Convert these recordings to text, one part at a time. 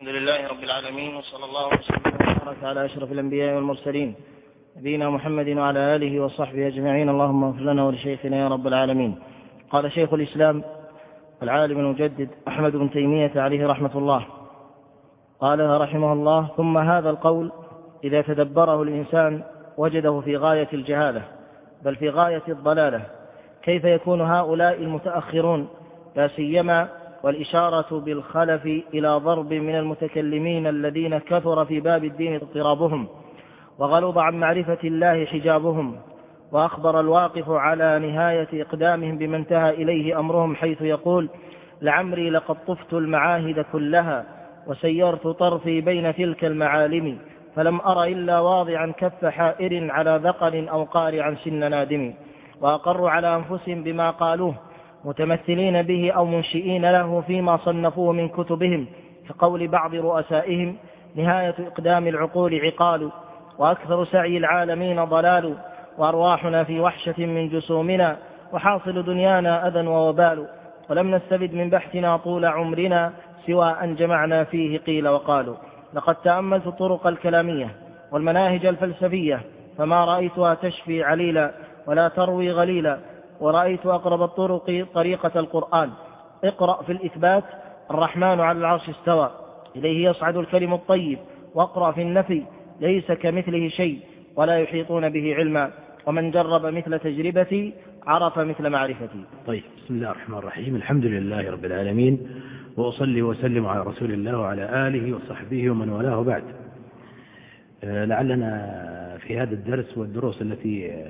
الحمد لله رب العالمين، وصلى الله وسلم وبارك على أشرف الأنبياء والمرسلين نبينا محمد وعلى آله وصحبه أجمعين. اللهم اغفر لنا ولشيخنا يا رب العالمين. قال شيخ الإسلام العالم المجدد أحمد بن تيمية عليه رحمة الله، قال رحمه الله: ثم هذا القول إذا تدبره الإنسان وجده في غاية الجهالة بل في غاية الضلالة. كيف يكون هؤلاء المتأخرون لا سيما والإشارة بالخلف إلى ضرب من المتكلمين الذين كثر في باب الدين اضطرابهم وغلظ عن معرفة الله حجابهم، وأخبر الواقف على نهاية إقدامهم بما انتهى إليه أمرهم، حيث يقول: لعمري لقد طفت المعاهد كلها وسيرت طرفي بين تلك المعالم، فلم أر إلا واضعا كف حائر على ذقن أو قارعا سن نادم. وأقروا على أنفسهم بما قالوه متمثلين به أو منشئين له فيما صنفوه من كتبهم، كقول بعض رؤسائهم: نهاية إقدام العقول عقال، وأكثر سعي العالمين ضلال، وأرواحنا في وحشة من جسومنا، وحاصل دنيانا أذى ووبال، ولم نستفد من بحثنا طول عمرنا سوى أن جمعنا فيه قيل وقالوا. لقد تأملت الطرق الكلامية والمناهج الفلسفية فما رأيتها تشفي عليلا ولا تروي غليلا، ورأيت أقرب الطرق طريقة القرآن: اقرأ في الإثبات: الرحمن على العرش استوى، إليه يصعد الكلم الطيب، واقرأ في النفي: ليس كمثله شيء ولا يحيطون به علما، ومن جرب مثل تجربتي عرف مثل معرفتي. طيب، بسم الله الرحمن الرحيم. الحمد لله رب العالمين، وأصلي وسلم على رسول الله وعلى آله وصحبه ومن والاه بعد. لعلنا في هذا الدرس والدروس التي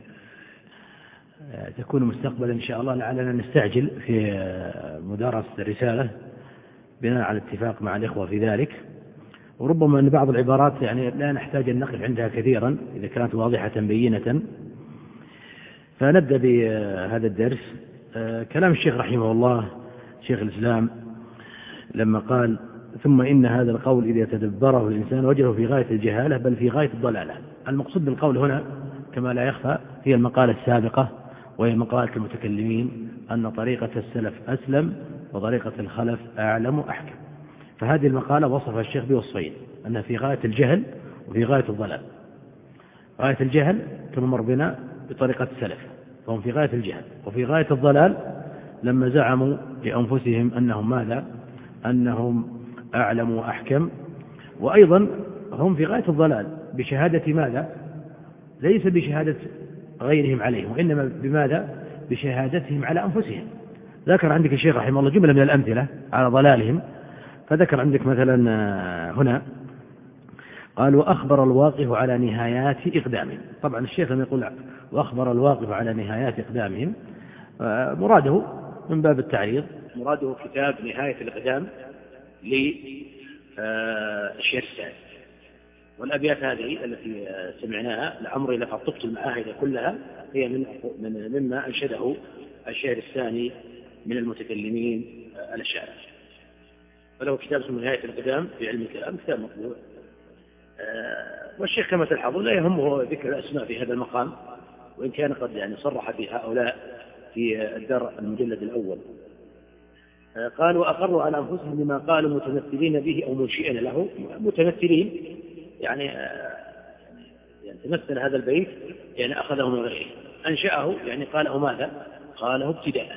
تكون مستقبلا إن شاء الله لعلنا نستعجل في مدارسة الرسالة بناء على اتفاق مع الإخوة في ذلك، وربما أن بعض العبارات يعني لا نحتاج أن نقف عندها كثيرا إذا كانت واضحة بينة. فنبدأ بهذا الدرس. كلام الشيخ رحمه الله شيخ الإسلام لما قال: ثم إن هذا القول إذا تدبره الإنسان وجده في غاية الجهالة بل في غاية الضلالة. المقصود بالقول هنا كما لا يخفى هي المقالة السابقة، وهي مقالة المتكلمين أن طريقة السلف أسلم وطريقة الخلف أعلم وأحكم. فهذه المقالة وصف الشيخ بوصفين: أنها في غاية الجهل وفي غاية الضلال. غاية الجهل كما مر بنا بطريقة السلف، فهم في غاية الجهل، وفي غاية الضلال لما زعموا لأنفسهم أنهم ماذا؟ أنهم أعلم وأحكم. وأيضا هم في غاية الضلال بشهادة ماذا؟ ليس بشهادة غيرهم عليهم، وإنما بماذا؟ بشهادتهم على أنفسهم. ذكر عندك الشيخ رحمه الله جملة من الأمثلة على ضلالهم، فذكر عندك مثلا هنا قال: وأخبر الواقف على نهايات إقدامهم. طبعا الشيخ لما يقول وأخبر الواقف على نهايات إقدامهم مراده من باب التعريض، مراده كتاب نهاية الإقدام للشيخ السعدي. والأبيات هذه التي سمعناها: لعمري لقد طفت المعاهد كلها، هي مما أنشده الشيخ الثاني من المتكلمين الأشاعرة. فله كتاب اسمه نهاية الإقدام في علم الكلام، كتاب مطبوع. والشيخ كما تلحظون لا يهمه ذكر الأسماء في هذا المقام، وإن كان قد يعني صرح بهؤلاء في الدار المجلد الأول. قال: وأقروا على أنفسهم بما قالوا متمثلين به أو منشئين له. متمثلين يعني تمثل هذا البيت يعني أخذه من غيره، أنشأه يعني قاله ماذا؟ قاله ابتداء.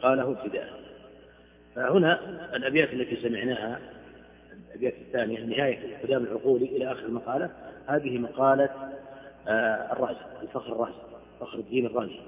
فهنا الأبيات التي سمعناها، الأبيات الثانية نهاية إقدام العقول إلى آخر المقالة، هذه مقالة الرازي، فخر الدين الرازي.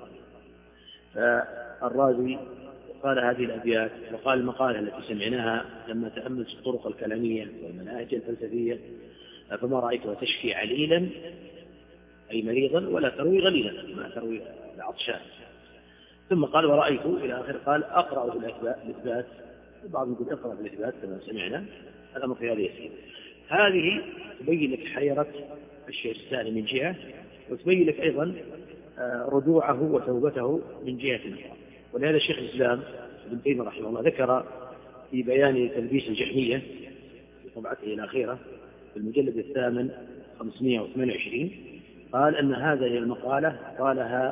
فالرازي قال هذه الأبيات، وقال المقالة التي سمعناها: لما تأملت الطرق الكلامية والمناهج الفلسفية فما رأيتها تشفي عليلا أي مريضا ولا تروي غليلا، ما تروي العطشان. ثم قال: ورأيت إلى آخر، قال: أقرأ في الإثبات. بعض يقول اقرأ في الإثبات كما سمعنا، الأمر في هذه يسير. هذه تبين لك حيرة الشيخ الثاني من جهة، وتبين لك أيضا رجوعه وتوبته من جهة أخرى. ولهذا الشيخ الإسلام ابن تيمية رحمه الله ذكر في بيان تلبيس الجهمية في طبعته الأخيرة في المجلد الثامن 528، قال أن هذه المقالة قالها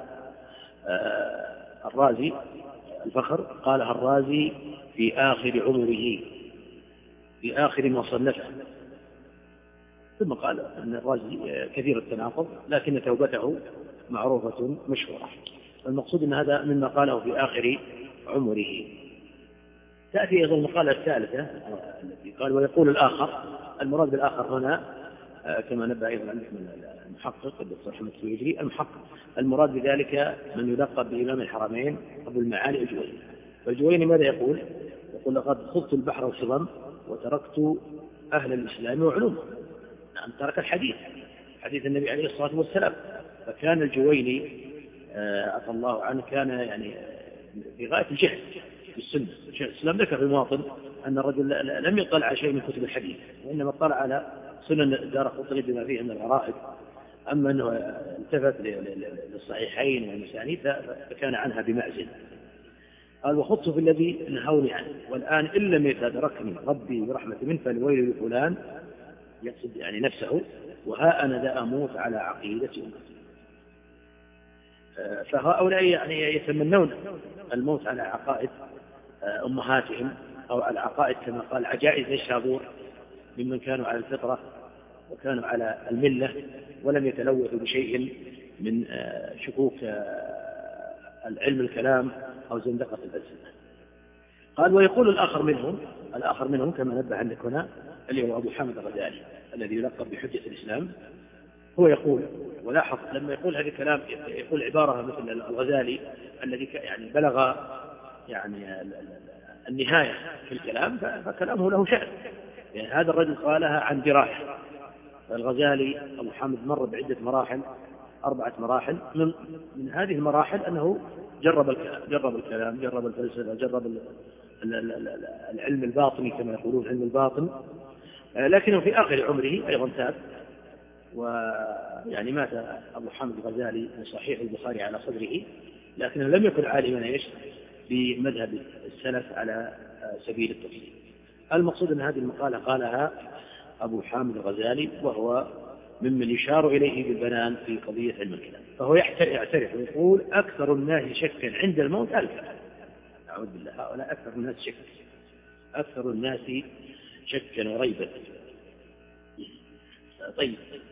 الرازي الفخر، قالها الرازي في آخر عمره، في آخر ما صنفه. ثم قال أن الرازي كثير التناقض لكن توبته معروفة مشهورة. المقصود أن هذا مما قاله في آخر عمره. تأتي أيضا المقالة الثالثة التي قال ويقول الآخر. المراد بالآخر هنا كما نبه أيضا المحقق الدكتور حمد السويجري المحقق، المراد بذلك من يلقب بإمام الحرمين أبو المعالي الجويني. والجويني ماذا يقول؟ يقول لقد خضت البحر الخضم وتركت أهل الإسلام وعلومه. نعم، ترك حديث النبي عليه الصلاة والسلام. فكان الجويني عفى الله عنه كان يعني في غاية الجهل بالسنة. شيخ الإسلام ذكر في مواطن أن الرجل لم يطلع على شيء من كتب الحديث وإنما اطلع على سنن الدارقطني بما فيه من الغرائب. أما أنه التفت للصحيحين والمسانيد فكان عنها بمعزل. قال وخضت في الذي نهوني عنه والآن إن لم يتدركني ربي برحمة منه فالويل لفلان، يقصد يعني نفسه، وها أنا ذا أموت على عقيدة أمتي. فهؤلاء يعني يتمنون الموت على عقائد أمهاتهم أو على عقائد كما قال عجائز الشابور ممن كانوا على الفطرة وكانوا على الملة ولم يتلوثوا بشيء من شكوك العلم الكلام أو زندقة الألسنة. قال ويقول الآخر منهم كما نبه عندك هنا اللي هو أبو حامد الغزالي الذي يلقب بحجة الإسلام. هو يقول ولاحظ لما يقول هذا الكلام يقول عبارة مثل الغزالي الذي يعني بلغ يعني النهاية في الكلام فكلامه له شأن. يعني هذا الرجل قالها عن دراية. الغزالي أبو حامد مر بعدة مراحل 4 مراحل. من هذه المراحل أنه جرب الكلام، جرب الفلسفة، جرب العلم الباطني كما يقولون علم الباطن، لكنه في آخر عمره أيضا تاب. ويعني مات أبو حامد الغزالي من صحيح البخاري على صدره، لكنه لم يكن عالما بمذهب السلف على سبيل التفصيل. المقصود أن هذه المقالة قالها أبو حامد الغزالي وهو ممن يشار إليه بالبنان في قضية علم الكلام. فهو يعترف ويقول أكثر الناس شكا عند الموت الكلام. أعوذ بالله، هؤلاء أكثر الناس شكا وريبا. طيب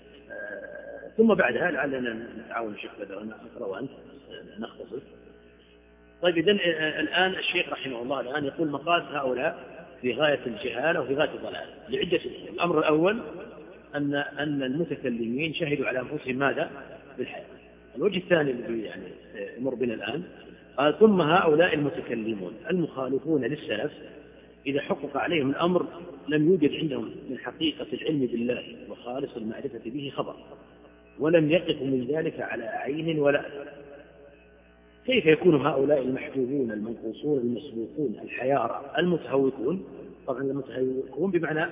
ثم بعدها لعلنا نتعاون الشيخ بدر أنا أقرأ وأنت نختصر. طيب إذن الآن الشيخ رحمه الله الآن يقول مقاس هؤلاء في غاية الجهالة وفي غاية الضلال لعدة أمور. الأمر الأول أن المتكلمين شهدوا على أنفسهم ماذا؟ بالحياة. الوجه الثاني الذي يعني يمر بنا الآن قال ثم هؤلاء المتكلمون المخالفون للسلف إذا حقق عليهم الأمر لم يوجد عندهم من حقيقة العلم بالله وخالص المعرفة به خبر، ولم يقفوا من ذلك على عين ولا أثر. كيف يكون هؤلاء المحجوبون المنقوصون المسبوقون الحيارى المتهوكون؟ طبعا المتهوكون بمعنى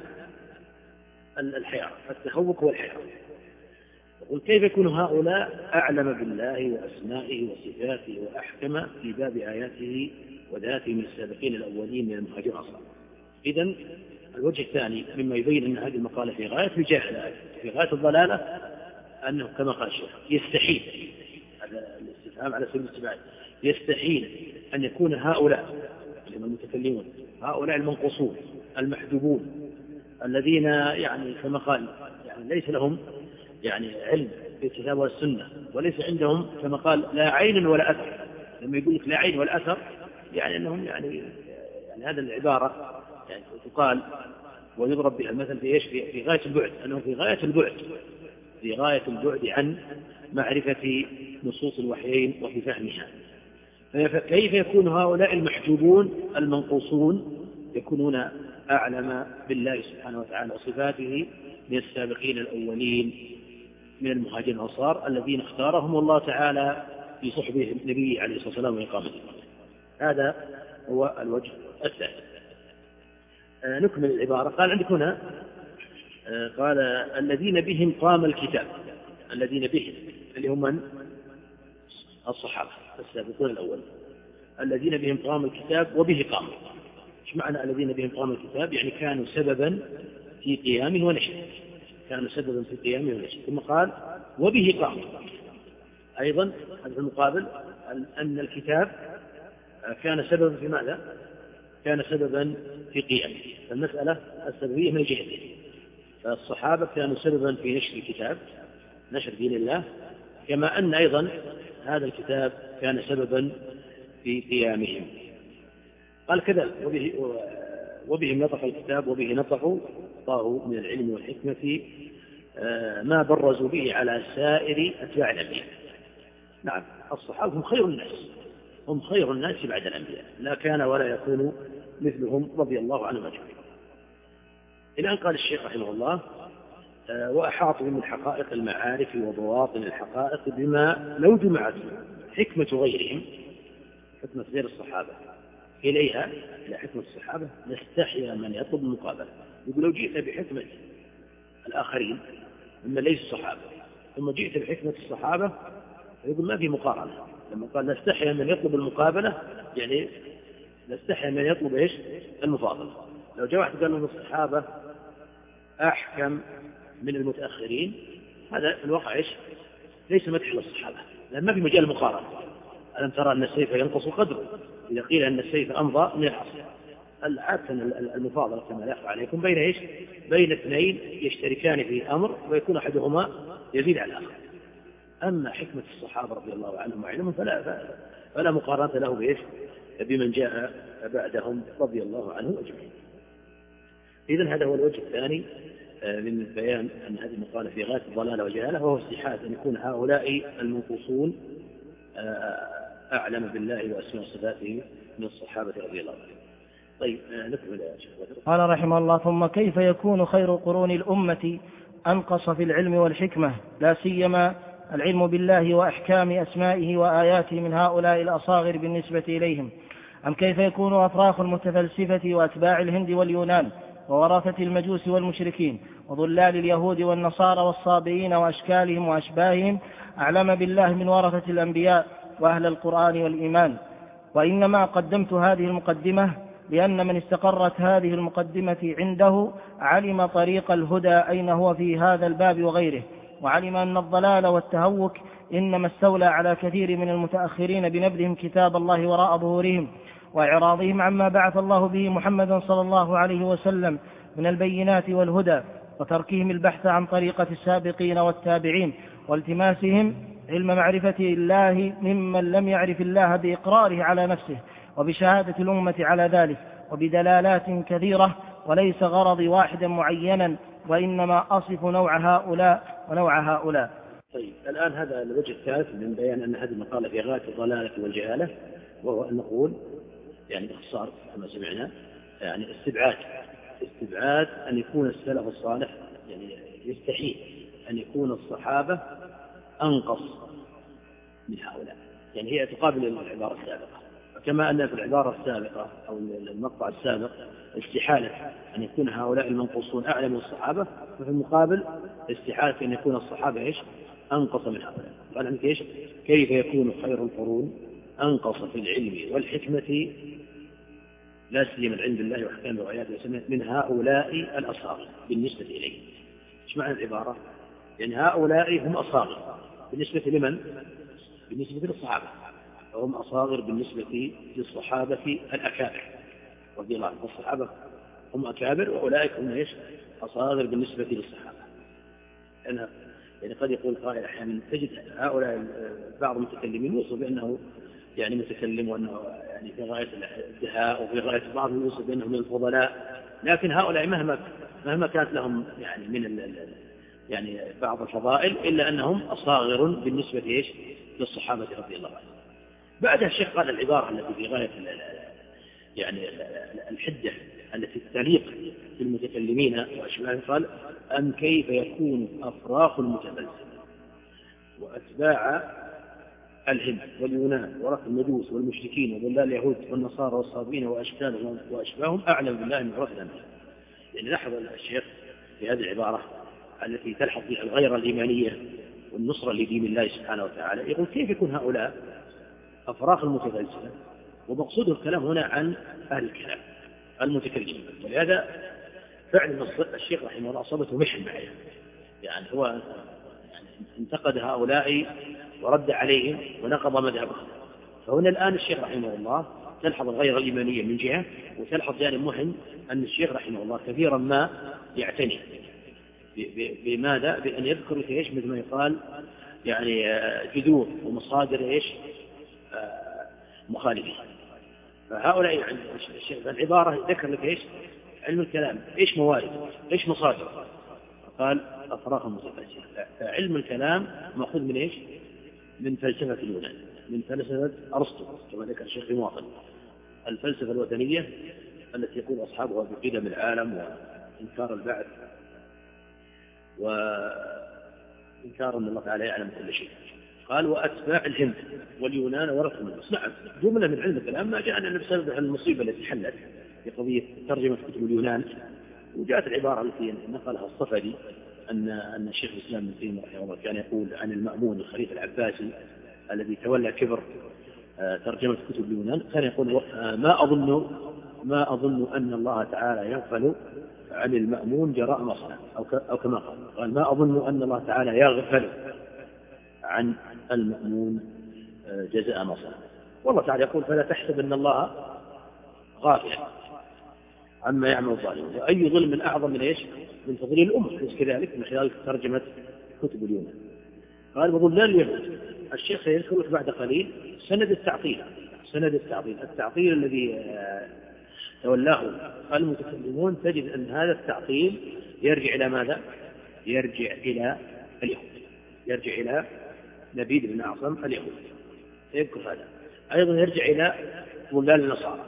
الحيارى، التهوك والحيارى. يقول كيف يكون هؤلاء أعلم بالله وأسمائه وصفاته وأحكم في باب آياته وذاته من السابقين الأولين من المهاجرين أصلا. إذن الوجه الثاني مما يبين أن هذه المقالة في غاية الجهل في غاية الضلالة أنه كما قال الشيخ يستحيل، هذا الاستفهام على سبيل الاستبعاد، يستحيل أن يكون هؤلاء المتكلمون هؤلاء المنقوصون المحجوبون الذين يعني كما قال يعني ليس لهم يعني علم بالكتاب والسنة وليس عندهم كما قال لا عين ولا أثر. لما يقول لك لا عين ولا أثر يعني أنهم يعني هذا العبارة يعني تقال ويضرب بها المثل في إيش؟ في غاية البعد، أنه في غاية البعد عن معرفة نصوص الوحيين وفي فهمها. فكيف يكون هؤلاء المحجوبون المنقوصون يكونون أعلم بالله سبحانه وتعالى وصفاته من السابقين الأولين من المهاجرين والأنصار الذين اختارهم الله تعالى في صحبه النبي عليه الصلاة والسلام وإقامته. هذا هو الوجه الثاني. نكمل العبارة. قال عندك هنا قال الذين بهم قام الكتاب، الذين بهم اللي هم من؟ الصحابة السابقون الأول، الذين بهم قام الكتاب وبه قام. ايش معنى الذين بهم قام الكتاب؟ يعني كانوا سببا في قيامه ونشره، ثم قال وبه قام. أيضا هذا المقابل أن الكتاب كان سببا في ماذا؟ كان سببا في قيامه. فالمسألة السببية من جهتين، فالصحابة كانوا سببا في نشر الكتاب، نشر دين الله، كما أن أيضا هذا الكتاب كان سببا في قيامهم. قال كذا وبهم نطق الكتاب وبه نطقوا طاروا من العلم والحكمة ما برزوا به على سائر أتباع الأنبياء. نعم، الصحابة هم خير الناس بعد الأنبياء، لا كان ولا يكون مثلهم رضي الله عنهم أجمعين. الآن قال الشيخ رحمه الله وأحاطوا من حقائق المعارف وبواطن الحقائق بما لو جمعت حكمة غيرهم، حكمة غير الصحابة إليها إلى حكمة الصحابة نستحيا من يطلب المقابلة. يقول لو جئت بحكمة الآخرين مما ليس الصحابة ثم جئت بحكمة الصحابة يقول ما في مقارنة. لما قال نستحيا من يطلب المقابلة يعني نستحيا من يطلب إيش؟ المفاضلة. لو جاء واحد قال لهم الصحابة أحكم من المتأخرين، هذا في الواقع إيش؟ ليس مدح للصحابة، لأن ما في مجال مقارنة. ألم ترى أن السيف ينقص قدره إذا قيل أن السيف أمضى من العصا. العادة المفاضلة كما لا يخفى عليكم بين إيش؟ بين اثنين يشتركان في أمر ويكون أحدهما يزيد على الآخر. أما حكمة الصحابة رضي الله عنهم وعلمهم فلا مقارنة له بإيش؟ بمن جاء بعدهم رضي الله عنهم أجمعين. إذن هذا هو الوجه الثاني من بيان أن هذه المقالة في غاية الضلالة والجهالة، وهو استحالة أن يكون هؤلاء المنقوصون أعلم بالله وأسماء صفاته من الصحابة رضي الله عنهم. طيب نكمل يا شيخ بدر. قال رحمه الله ثم كيف يكون خير قرون الأمة أنقص في العلم والحكمة، لا سيما العلم بالله وأحكام أسمائه وآياته من هؤلاء الأصاغر بالنسبة إليهم؟ أم كيف يكون أفراخ المتفلسفة وأتباع الهند واليونان وورثة المجوس والمشركين وضلال اليهود والنصارى والصابئين وأشكالهم وأشباههم أعلم بالله من ورثة الأنبياء وأهل القرآن والإيمان؟ وإنما قدمت هذه المقدمة لأن من استقرت هذه المقدمة عنده علم طريق الهدى أين هو في هذا الباب وغيره، وعلم أن الضلال والتهوك إنما استولى على كثير من المتأخرين بنبذهم كتاب الله وراء ظهورهم وإعراضهم عما بعث الله به محمدا صلى الله عليه وسلم من البينات والهدى، وتركهم البحث عن طريقة السابقين والتابعين، والتماسهم علم معرفة الله ممن لم يعرف الله بإقراره على نفسه وبشهادة الأمة على ذلك وبدلالات كثيرة، وليس غرضي واحدا معينا وإنما أصف نوع هؤلاء ونوع هؤلاء. طيب الآن هذا الوجه الثالث من بيان أن هذه المقالة في غاية الضلالة والجهالة، وهو أن نقول يعني باختصار كما سمعنا يعني استبعاد أن يكون السلف الصالح، يعني يستحيل أن يكون الصحابة أنقص من هؤلاء، يعني هي تقابل العبارة السابقة. كما أن في العبارة السابقة أو المقطع السابق استحالة أن يكون هؤلاء المنقوصون أعلى من الصحابة، وفي المقابل استحالة أن يكون الصحابة إيش؟ أنقص من هؤلاء. قال عنك إيش؟ كيف يكون خير القرون أنقص في العلم والحكمة لا سيما العلم بالله وأحكام وآياته من هؤلاء الأصاغر بالنسبة إليه. إيش معنى العبارة؟ يعني هؤلاء هم أصاغر بالنسبة لمن؟ بالنسبة للصحابة، وهم أصاغر بالنسبة للصحابة الأكابر رضي الله عنهم. الصحابة هم أكابر وأولئك هم إيش؟ أصاغر بالنسبة للصحابة. يعني قد يقول قائل أحيانا تجد هؤلاء بعض المتكلمين يوصف بأنه يعني متكلم وأنه يعني في غاية الدهاء وفي غاية بعض يوصف بأنه من الفضلاء، لكن هؤلاء مهما كانت لهم يعني من يعني بعض الفضائل إلا أنهم أصاغر بالنسبة إيش؟ للصحابة رضي الله عنهم. بعدها الشيخ قال العبارة التي في غاية يعني الحدة التي تليق بالمتكلمين وأشباههم، قال أم كيف يكون أفراخ المتفلسفة وأتباع الهند واليونان ورث المجوس والمشركين وضلال اليهود والنصارى والصابئين وأشكالهم وأشباههم أعلم بالله من ورثة الأنبياء. يعني لاحظ الشيخ في هذه العبارة التي تلحظ فيها الغيرة الإيمانية والنصرة لدين الله سبحانه وتعالى، يقول كيف يكون هؤلاء أفراخ المتفلسفة، ومقصود الكلام هنا عن أهل الكلام المتكلمين. ولهذا فعلا الشيخ رحمه الله أصابته محن معه، يعني هو يعني انتقد هؤلاء ورد عليهم ونقض مذهبهم. فهنا الآن الشيخ رحمه الله تلحظ الغيرة الإيمانية من جهة، وتلحظ جانب مهم أن الشيخ رحمه الله كثيرا ما يعتني بماذا؟ بأن يذكر إيش مثل ما يقال يعني جذور ومصادر إيش مخالفين. فهؤلاء يعني الشيخ العبارة ذكر لك إيش علم الكلام، إيش موارد، إيش مصادر، قال أفراغ متفلسفة. فعلم الكلام مأخوذ من إيش؟ من فلسفة اليونان، من فلسفة أرسطو كما ذكر الشيخ في مواطن. الفلسفة الوثنية التي يقول أصحابها بقدم العالم وإنكار البعث وإنكار أن الله تعالى يعلم كل شيء. قال وأتباع الهند واليونان ورثوا منه. نعم، جملة من علم الكلام ما جاءنا بسبب المصيبة التي حلت في قضية ترجمة كتب اليونان. وجاءت العبارة التي نقلها الصفدي أن الشيخ الإسلام ابن تيمية رحمه الله كان يقول عن المأمون الخليفة العباسي الذي تولى كبر ترجمة كتب اليونان، كان يقول ما أظن أن الله تعالى يغفل عن المأمون جراء مصنع، أو كما قال ما أظن أن الله تعالى يغفل عن المأمون جزاء مصنع. والله تعالى يقول فلا تحسب أن الله غافل عما يعمل الظالمون، وأي ظلم أعظم من إيش؟ من تضليل الأمة، ليس كذلك من خلال ترجمة كتب اليونان. قال وظلال اليهود. الشيخ سيذكر لك بعد قليل سند التعطيل الذي تولاه المتكلمون. تجد أن هذا التعطيل يرجع إلى ماذا؟ يرجع إلى اليهود، يرجع إلى نبيذ بن أعصم اليهود، سيذكر هذا. أيضا يرجع إلى ظلال النصارى.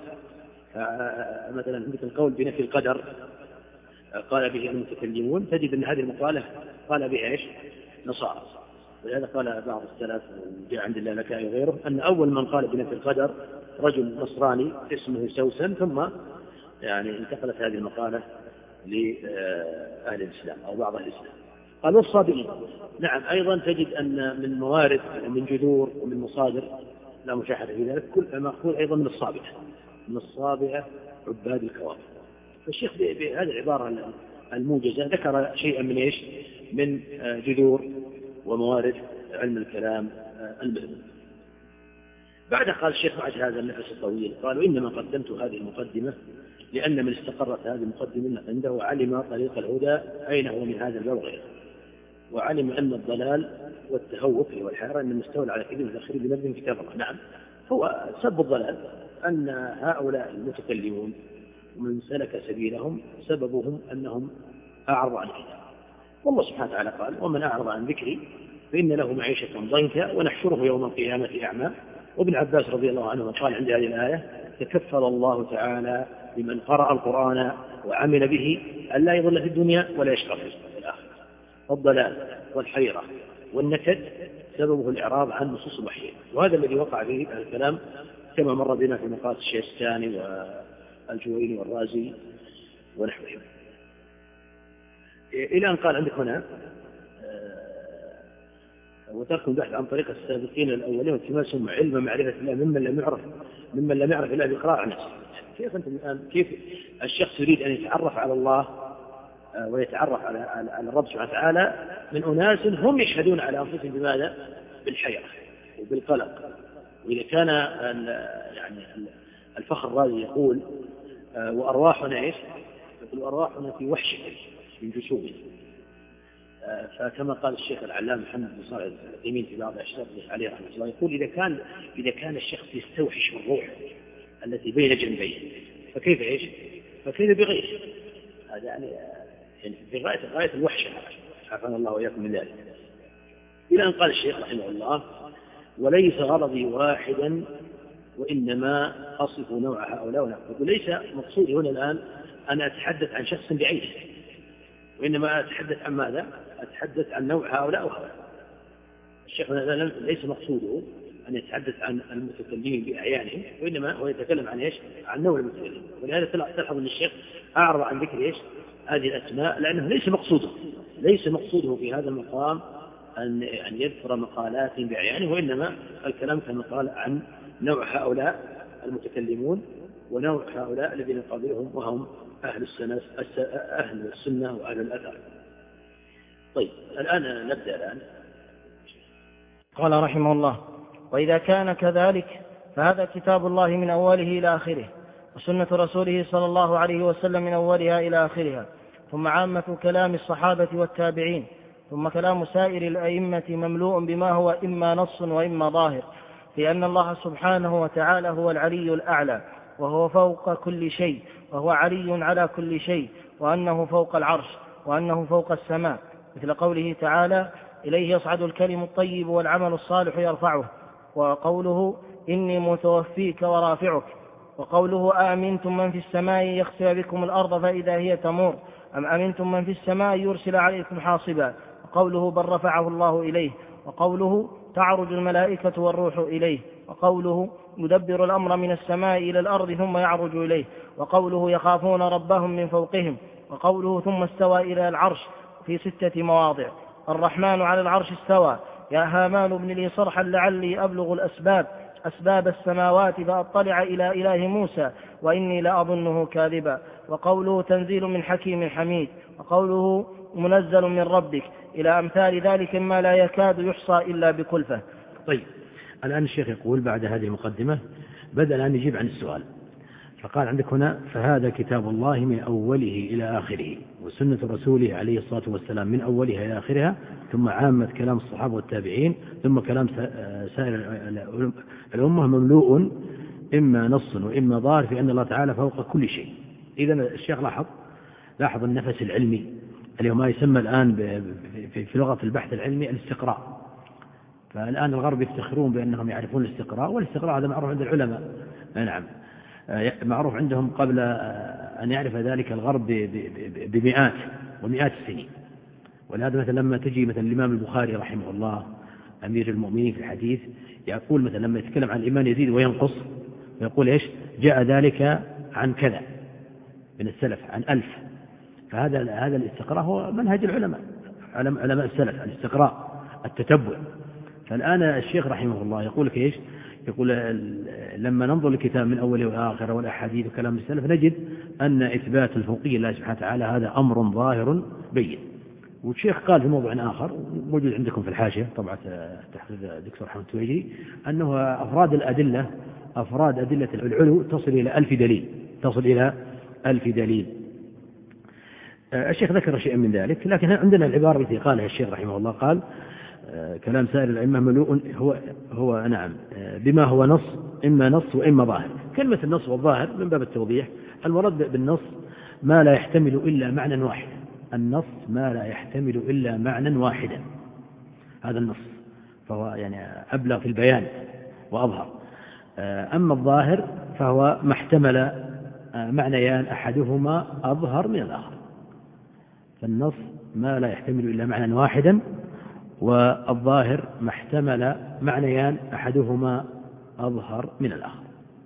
مثلا مثل القول بنفي القدر قال به المتكلمون، تجد أن هذه المقالة قال بها إيش؟ نصارى. ولهذا قال بعض السلف جاء عند الله لكائي وغيره أن أول من قال بنفي القدر رجل نصراني اسمه سوسن، ثم يعني انتقلت هذه المقالة لأهل الإسلام أو بعض أهل الإسلام. قال والصابئين. نعم، أيضا تجد أن من موارد ومن جذور ومن مصادر لا مشاحة في ذلك كل مأخوذ أيضا من الصابئة عباد الكواكب. فالشيخ بهذه العبارة الموجزة ذكر شيئا من إيش؟ من جذور وموارد علم الكلام المهم. بعد قال الشيخ بعد هذا النفس الطويل قال وإنما قدمت هذه المقدمة لأن من استقرت هذه المقدمة عنده علم طريق الهدى أين هو من هذا الباب غيره، وعلم أن الضلال والتهوك والحيرة من مستولى على كثير من الأخير بنبذ كتاب الله. نعم، هو سبب الضلال أن هؤلاء المتكلمون ومن سلك سبيلهم سببهم أنهم أعرضوا عن الكتاب. والله سبحانه وتعالى قال ومن أعرض عن ذكري فإن له معيشة ضنكا ونحشره يوم القيامة أعمى. وابن عباس رضي الله عنه قال عند هذه الآية تكفل الله تعالى لمن قرأ القرآن وعمل به أن لا يضل في الدنيا ولا يشقى في الآخرة. الضلال والحيرة والنكد سببه الإعراض عن نصوص الوحي، وهذا الذي وقع فيه الكلام كما مر بنا في مقالات الشيستاني والجويني والرازي ونحوهم، إلى أن قال عندك هنا وترك البحث عن طريق السابقين الأولين والتماسهم علم معرفة الله ممن لم يعرف الله بإقرار عن نفسه. كيف أنت الآن كيف الشخص يريد أن يتعرف على الله ويتعرف على الرب سبحانه وتعالى من أناس هم يشهدون على أنفسهم بماذا؟ بالحيرة وبالقلق. وإذا كان يعني الفخر الرازي يقول وأرواحنا إيش؟ يقول أرواحنا في وحشة من جسومنا. فكما قال الشيخ العلامة محمد بن صالح العثيمين في بعض أشرافه عليه رحمه الله يقول إذا كان الشخص يستوحش الروح التي بين جنبيه فكيف إيش؟ فكيف بغيره؟ هذا يعني في غاية الوحشة، عافانا الله وإياكم من ذلك. إلى أن قال الشيخ رحمه الله وليس غرضي واحدا وإنما أصف نوع هؤلاء ونحن. ليس مقصودي هنا الآن أن أتحدث عن شخص بعينه، وإنما أتحدث عن ماذا؟ أتحدث عن نوع هؤلاء وهؤلاء. الشيخ ليس مقصوده أن يتحدث عن المتكلمين بأعيانهم، وإنما هو يتكلم عن إيش؟ عن نوع المتكلمين. ولهذا تلحظ أن الشيخ أعرض عن ذكر إيش؟ هذه الأسماء، لأنه ليس مقصوده في هذا المقام أن يذكر مقالات بعيانه، وإنما الكلام كما قال عن نوع هؤلاء المتكلمون ونوع هؤلاء الذين قابلهم وهم أهل السنة وأهل الأثر. طيب الآن نبدأ. قال رحمه الله وإذا كان كذلك فهذا كتاب الله من أوله إلى آخره، وسنة رسوله صلى الله عليه وسلم من أولها إلى آخرها، ثم عامة كلام الصحابة والتابعين، ثم كلام سائر الأئمة مملوء بما هو إما نص وإما ظاهر، لأن الله سبحانه وتعالى هو العلي الأعلى، وهو فوق كل شيء، وهو علي على كل شيء، وأنه فوق العرش، وأنه فوق السماء، مثل قوله تعالى: إليه يصعد الكلم الطيب والعمل الصالح يرفعه، وقوله: إني متوفيك ورافعك، وقوله: أأمنتم من في السماء يخسف بكم الأرض فإذا هي تمور، أم أمنتم من في السماء يرسل عليكم حاصبا، وقوله: بل رفعه الله إليه، وقوله: تعرج الملائكة والروح إليه، وقوله: يدبر الأمر من السماء إلى الأرض ثم يعرج إليه، وقوله: يخافون ربهم من فوقهم، وقوله: ثم استوى إلى العرش، في 6 مواضع. الرحمن على العرش استوى، يا هامان ابن لي صرحا لعلي أبلغ أسباب السماوات فأطلع إلى إله موسى وإني لأظنه كاذبا، وقوله: تنزيل من حكيم حميد، وقوله: منزل من ربك، إلى أمثال ذلك ما لا يكاد يحصى إلا بكلفة. طيب، الآن الشيخ يقول بعد هذه المقدمة بدأ الآن يجيب عن السؤال، فقال عندك هنا: فهذا كتاب الله من أوله إلى آخره، وسنة رسوله عليه الصلاة والسلام من أولها إلى آخرها، ثم عامة كلام الصحابة والتابعين، ثم كلام سائر الأمة مملوء إما نص وإما ظاهر في أن الله تعالى فوق كل شيء. إذن الشيخ لاحظ النفس العلمي اللي هو ما يسمى الآن في لغة البحث العلمي الاستقراء. فالآن الغرب يفتخرون بأنهم يعرفون الاستقراء، والاستقراء هذا معروف عند العلماء، نعم، معروف عندهم قبل أن يعرف ذلك الغرب بمئات ومئات السنين. ولهذا مثلا لما تجي مثلا الإمام البخاري رحمه الله أمير المؤمنين في الحديث، يقول مثلا لما يتكلم عن الإيمان يزيد وينقص، يقول إيش؟ جاء ذلك عن كذا من السلف عن 1000. فهذا الاستقراء هو منهج العلماء، علماء السلف، الاستقراء، التتبع. فالآن الشيخ رحمه الله يقول لك إيش؟ يقول لما ننظر الكتاب من أوله وآخره والأحاديث وكلام السلف نجد أن إثبات الفوقية لله سبحانه وتعالى هذا أمر ظاهر بين. والشيخ قال في موضوع آخر موجود عندكم في الحاشية طبعا تحقيق الدكتور حمد التويجري، أنه أفراد أدلة العلو تصل إلى 1000 دليل، تصل إلى 1000 دليل. الشيخ ذكر شيئا من ذلك، لكن عندنا العبارة التي قالها الشيخ رحمه الله، قال: كلام سائر الأئمة ملوء هو نعم بما هو نص، إما نص وإما ظاهر. كلمة النص والظاهر من باب التوضيح، المراد بالنص ما لا يحتمل إلا معنى واحد، النص ما لا يحتمل إلا معنى واحدا، هذا النص، فهو يعني أبلغ في البيان وأظهر. أما الظاهر فهو ما احتمل معنيان أحدهما أظهر من الآخر. فالنص ما لا يحتمل إلا معنى واحدا، والظاهر ما احتمل معنيان أحدهما أظهر من الآخر.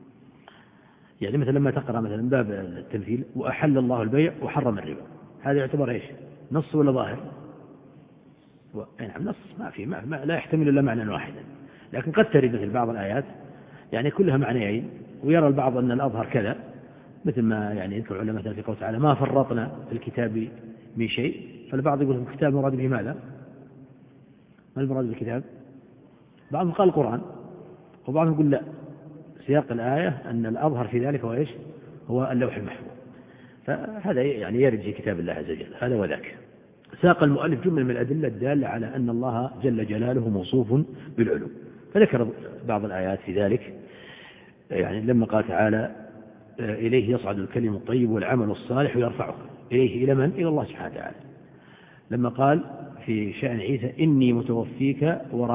يعني مثلا لما تقرأ مثلا باب التمثيل: وأحل الله البيع وحرم الربا، هذا يعتبر إيش؟ نص ولا ظاهر؟ نعم، نص، ما لا يحتمل إلا معنى واحدا. لكن قد ترد مثل بعض الآيات يعني كلها معنيين، ويرى البعض أن الأظهر كذا، مثل ما يعني يذكر العلماء مثلا في قوله تعالى: ما فرطنا في الكتاب من شيء. فالبعض يقول الكتاب مراد به ماذا؟ ما المراد بالكتاب؟ بعضهم قال القرآن، وبعضهم يقول لا، سياق الآية أن الأظهر في ذلك هو إيش؟ هو اللوح المحفوظ. فهذا يعني يرد في كتاب الله عز وجل، هذا وذاك. ساق المؤلف جملة من الأدلة الدالة على أن الله جل جلاله موصوف بالعلو، فذكر بعض الآيات في ذلك، يعني لما قال تعالى: إليه يصعد الكلم الطيب والعمل الصالح يرفعه. إليه إلى من؟ إلى الله سبحانه وتعالى. لما قال في شأن عيسى: إني متوفيك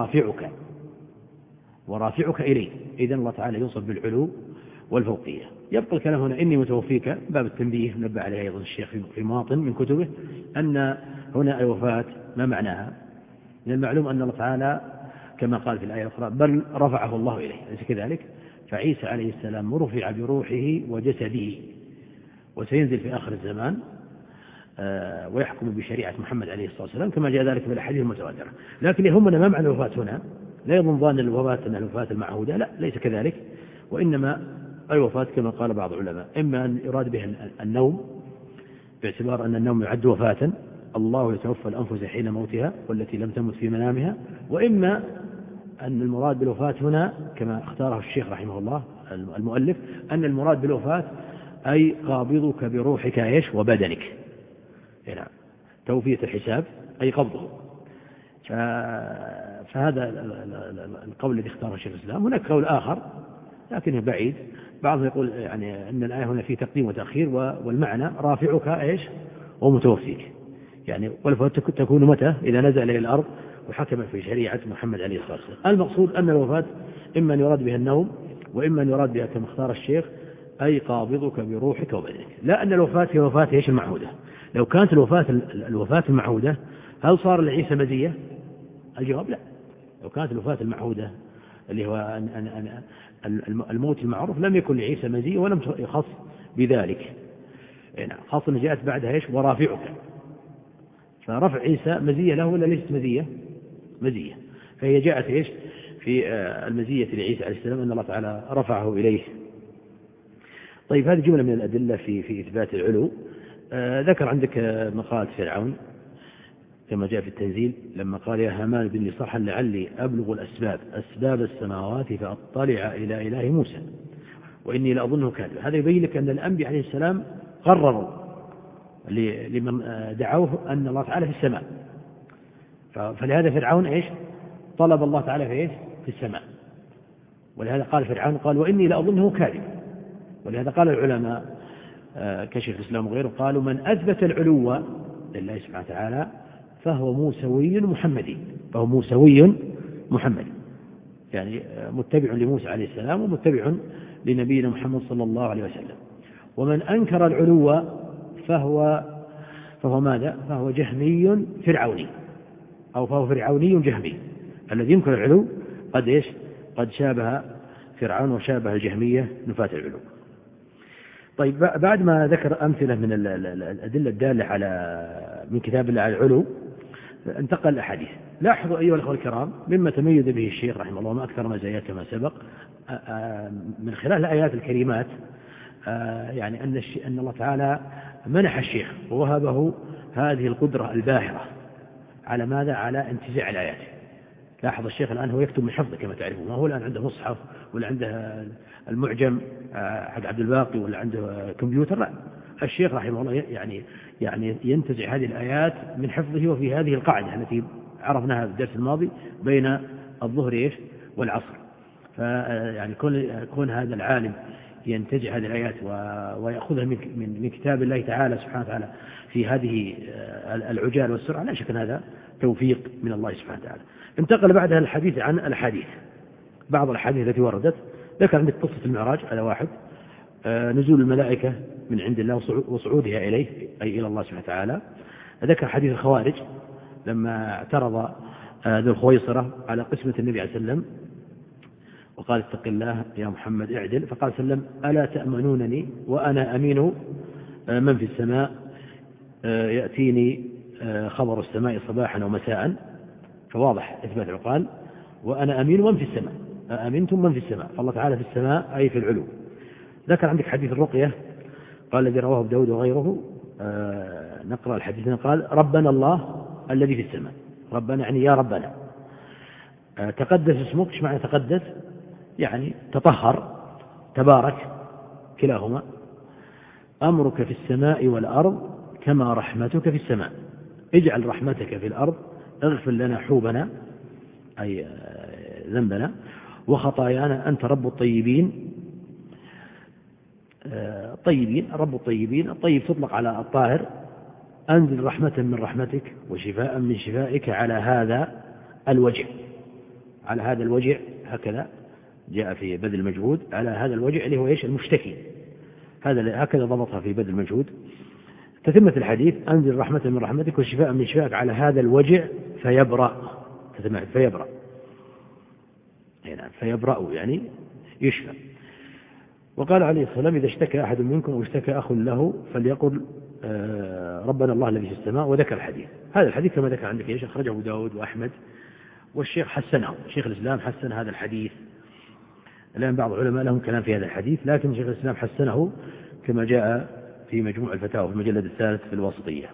ورافعك إليه، إذن الله تعالى يوصف بالعلو والفوقية. يبقى الكلام هنا: إني متوفيك، باب التنبيه نبه عليه أيضا الشيخ في مواطن من كتبه، أن هنا الوفاة ما معناها؟ من المعلوم أن الله تعالى كما قال في الآية الأخرى: بل رفعه الله إليه، أليس كذلك؟ فعيسى عليه السلام رفع بروحه وجسده، وسينزل في آخر الزمان ويحكم بشريعة محمد عليه الصلاة والسلام كما جاء ذلك في الأحاديث المتواترة. لكن يهمنا ما معنى الوفاة هنا، لا يظن ظان الوفاة أنها الوفاة المعهودة، لا، ليس كذلك، وإنما الوفاة كما قال بعض العلماء إما أن يراد به النوم، باعتبار أن النوم يعد وفاة، الله يتوفى الأنفس حين موتها والتي لم تمت في منامها، وإما أن المراد بالوفاة هنا كما اختاره الشيخ رحمه الله المؤلف أن المراد بالوفاة أي قابضك بروحك إيش وبدنك. نعم، توفية الحساب أي قبضه. فهذا القول الذي اختاره شيخ الإسلام. هناك قول آخر لكنه بعيد، بعضهم يقول يعني أن الآية هنا في تقديم وتأخير، والمعنى رافعك إيش ومتوفيك، يعني والوفاة تكون متى؟ إذا نزل إلى الأرض وحكم في شريعة محمد عليه الصلاة والسلام. المقصود أن الوفاة إما أن يراد بها النوم، وإما أن يراد بها كما اختار الشيخ أي قابضك بروحك وبدنك. لا أن الوفاة هي وفاة إيش المعهودة. لو كانت الوفاة المعهودة هل صار لعيسى مزية؟ الجواب لا. لو كانت الوفاة المعهودة اللي هو الموت المعروف لم يكن لعيسى مزية ولم يخص بذلك، خاصة جاءت بعدها إيش ورافعك. فرفع عيسى مزية له ولا ليست مزية، فهي جاءت إيش في المزية لعيسى عليه السلام أن الله تعالى رفعه إليه. طيب هذه جملة من الأدلة في إثبات العلو. ذكر عندك مقالة فرعون كما جاء في التنزيل لما قال يا هامان ابن لي صرحا لعلي أبلغ أسباب السماوات فأطلع إلى إله موسى وإني لأظنه كاذبا. هذا يبين لك أن الأنبياء عليه السلام قرروا لمن دعوه أن الله تعالى في السماء، فلهذا فرعون إيش طلب الله تعالى في إيش في السماء، ولهذا قال فرعون قال وإني لأظنه كاذبا. ولهذا قال العلماء كشيخ الإسلام وغيره قالوا من أثبت العلو لله سبحانه وتعالى فهو موسوي محمدي، يعني متبع لموسى عليه السلام ومتبع لنبينا محمد صلى الله عليه وسلم. ومن أنكر العلو فهو ماذا؟ فهو جهمي فرعوني، أو فهو فرعوني جهمي. الذي ينكر العلو قد شابه فرعون وشابه الجهمية نفاة العلو. طيب بعد ما ذكر أمثلة من الأدلة الدالة من كتاب الله على العلو انتقل الأحاديث. لاحظوا أيها الأخوة الكرام مما تميز به الشيخ رحمه الله ما أكثر مزايات كما سبق من خلال الآيات الكريمات، يعني أن الله تعالى منح الشيخ ووهبه هذه القدرة الباهرة على ماذا؟ على انتزاع الآيات. لاحظ الشيخ الآن هو يكتب من حفظه كما تعرفون، ما هو الآن عنده مصحف ولا عنده المعجم حق عبد الباقي ولا عنده كمبيوتر. لا، الشيخ رحمه الله يعني ينتزع هذه الآيات من حفظه. وفي هذه القاعدة التي عرفناها في الدرس الماضي بين الظهر والعصر، فيعني كون هذا العالم ينتزع هذه الآيات ويأخذها من كتاب الله تعالى سبحانه وتعالى في هذه العجال والسرعة، لا شك أن هذا توفيق من الله سبحانه وتعالى. انتقل بعدها الحديث عن الحديث، بعض الأحاديث التي وردت. ذكر عندك قصة المعراج على واحد، نزول الملائكة من عند الله وصعودها إليه أي إلى الله سبحانه وتعالى. ذكر حديث الخوارج لما اعترض ذو الخويصرة على قسمة النبي عليه وسلم وقال اتق الله يا محمد اعدل، فقال سلم ألا تأمنونني وأنا أمين من في السماء يأتيني خبر السماء صباحا ومساء. فواضح إثبات العقال، وأنا أمين من في السماء، أأمنتم من في السماء، فالله تعالى في السماء أي في العلو. ذكر عندك حديث الرقية قال الذي رواه داود وغيره، نقرأ الحديث. قال ربنا الله الذي في السماء، ربنا يعني يا ربنا، تقدس اسمك. ايش معنى تقدس؟ يعني تطهر، تبارك، كلاهما. أمرك في السماء والأرض كما رحمتك في السماء، اجعل رحمتك في الأرض، اغفر لنا حوبنا أي ذنبنا وخطايانا، أنت رب الطيبين. رب الطيبين، الطيب تطلق على الطاهر. أنزل رحمة من رحمتك وشفاء من شفائك على هذا الوجع، هكذا جاء في بذل المجهود، على هذا الوجع اللي هو المشتكي، هكذا ضبطها في بذل المجهود. تتمة الحديث أنزل رحمة من رحمتك وشفاء من شفائك على هذا الوجع فيبرأ، فيبرأ يعني يشفى. وقال عليه السلام إذا اشتكى أحد منكم أو اشتكى أخ له فليقل ربنا الله الذي في السماء، وذكر الحديث. هذا الحديث كما ذكر عندك أخرجه أبو داود وأحمد، والشيخ حسنه، شيخ الإسلام حسن هذا الحديث. الآن بعض العلماء لهم كلام في هذا الحديث، لكن شيخ الإسلام حسنه كما جاء في مجموع الفتاوى في المجلد الثالث في الواسطية.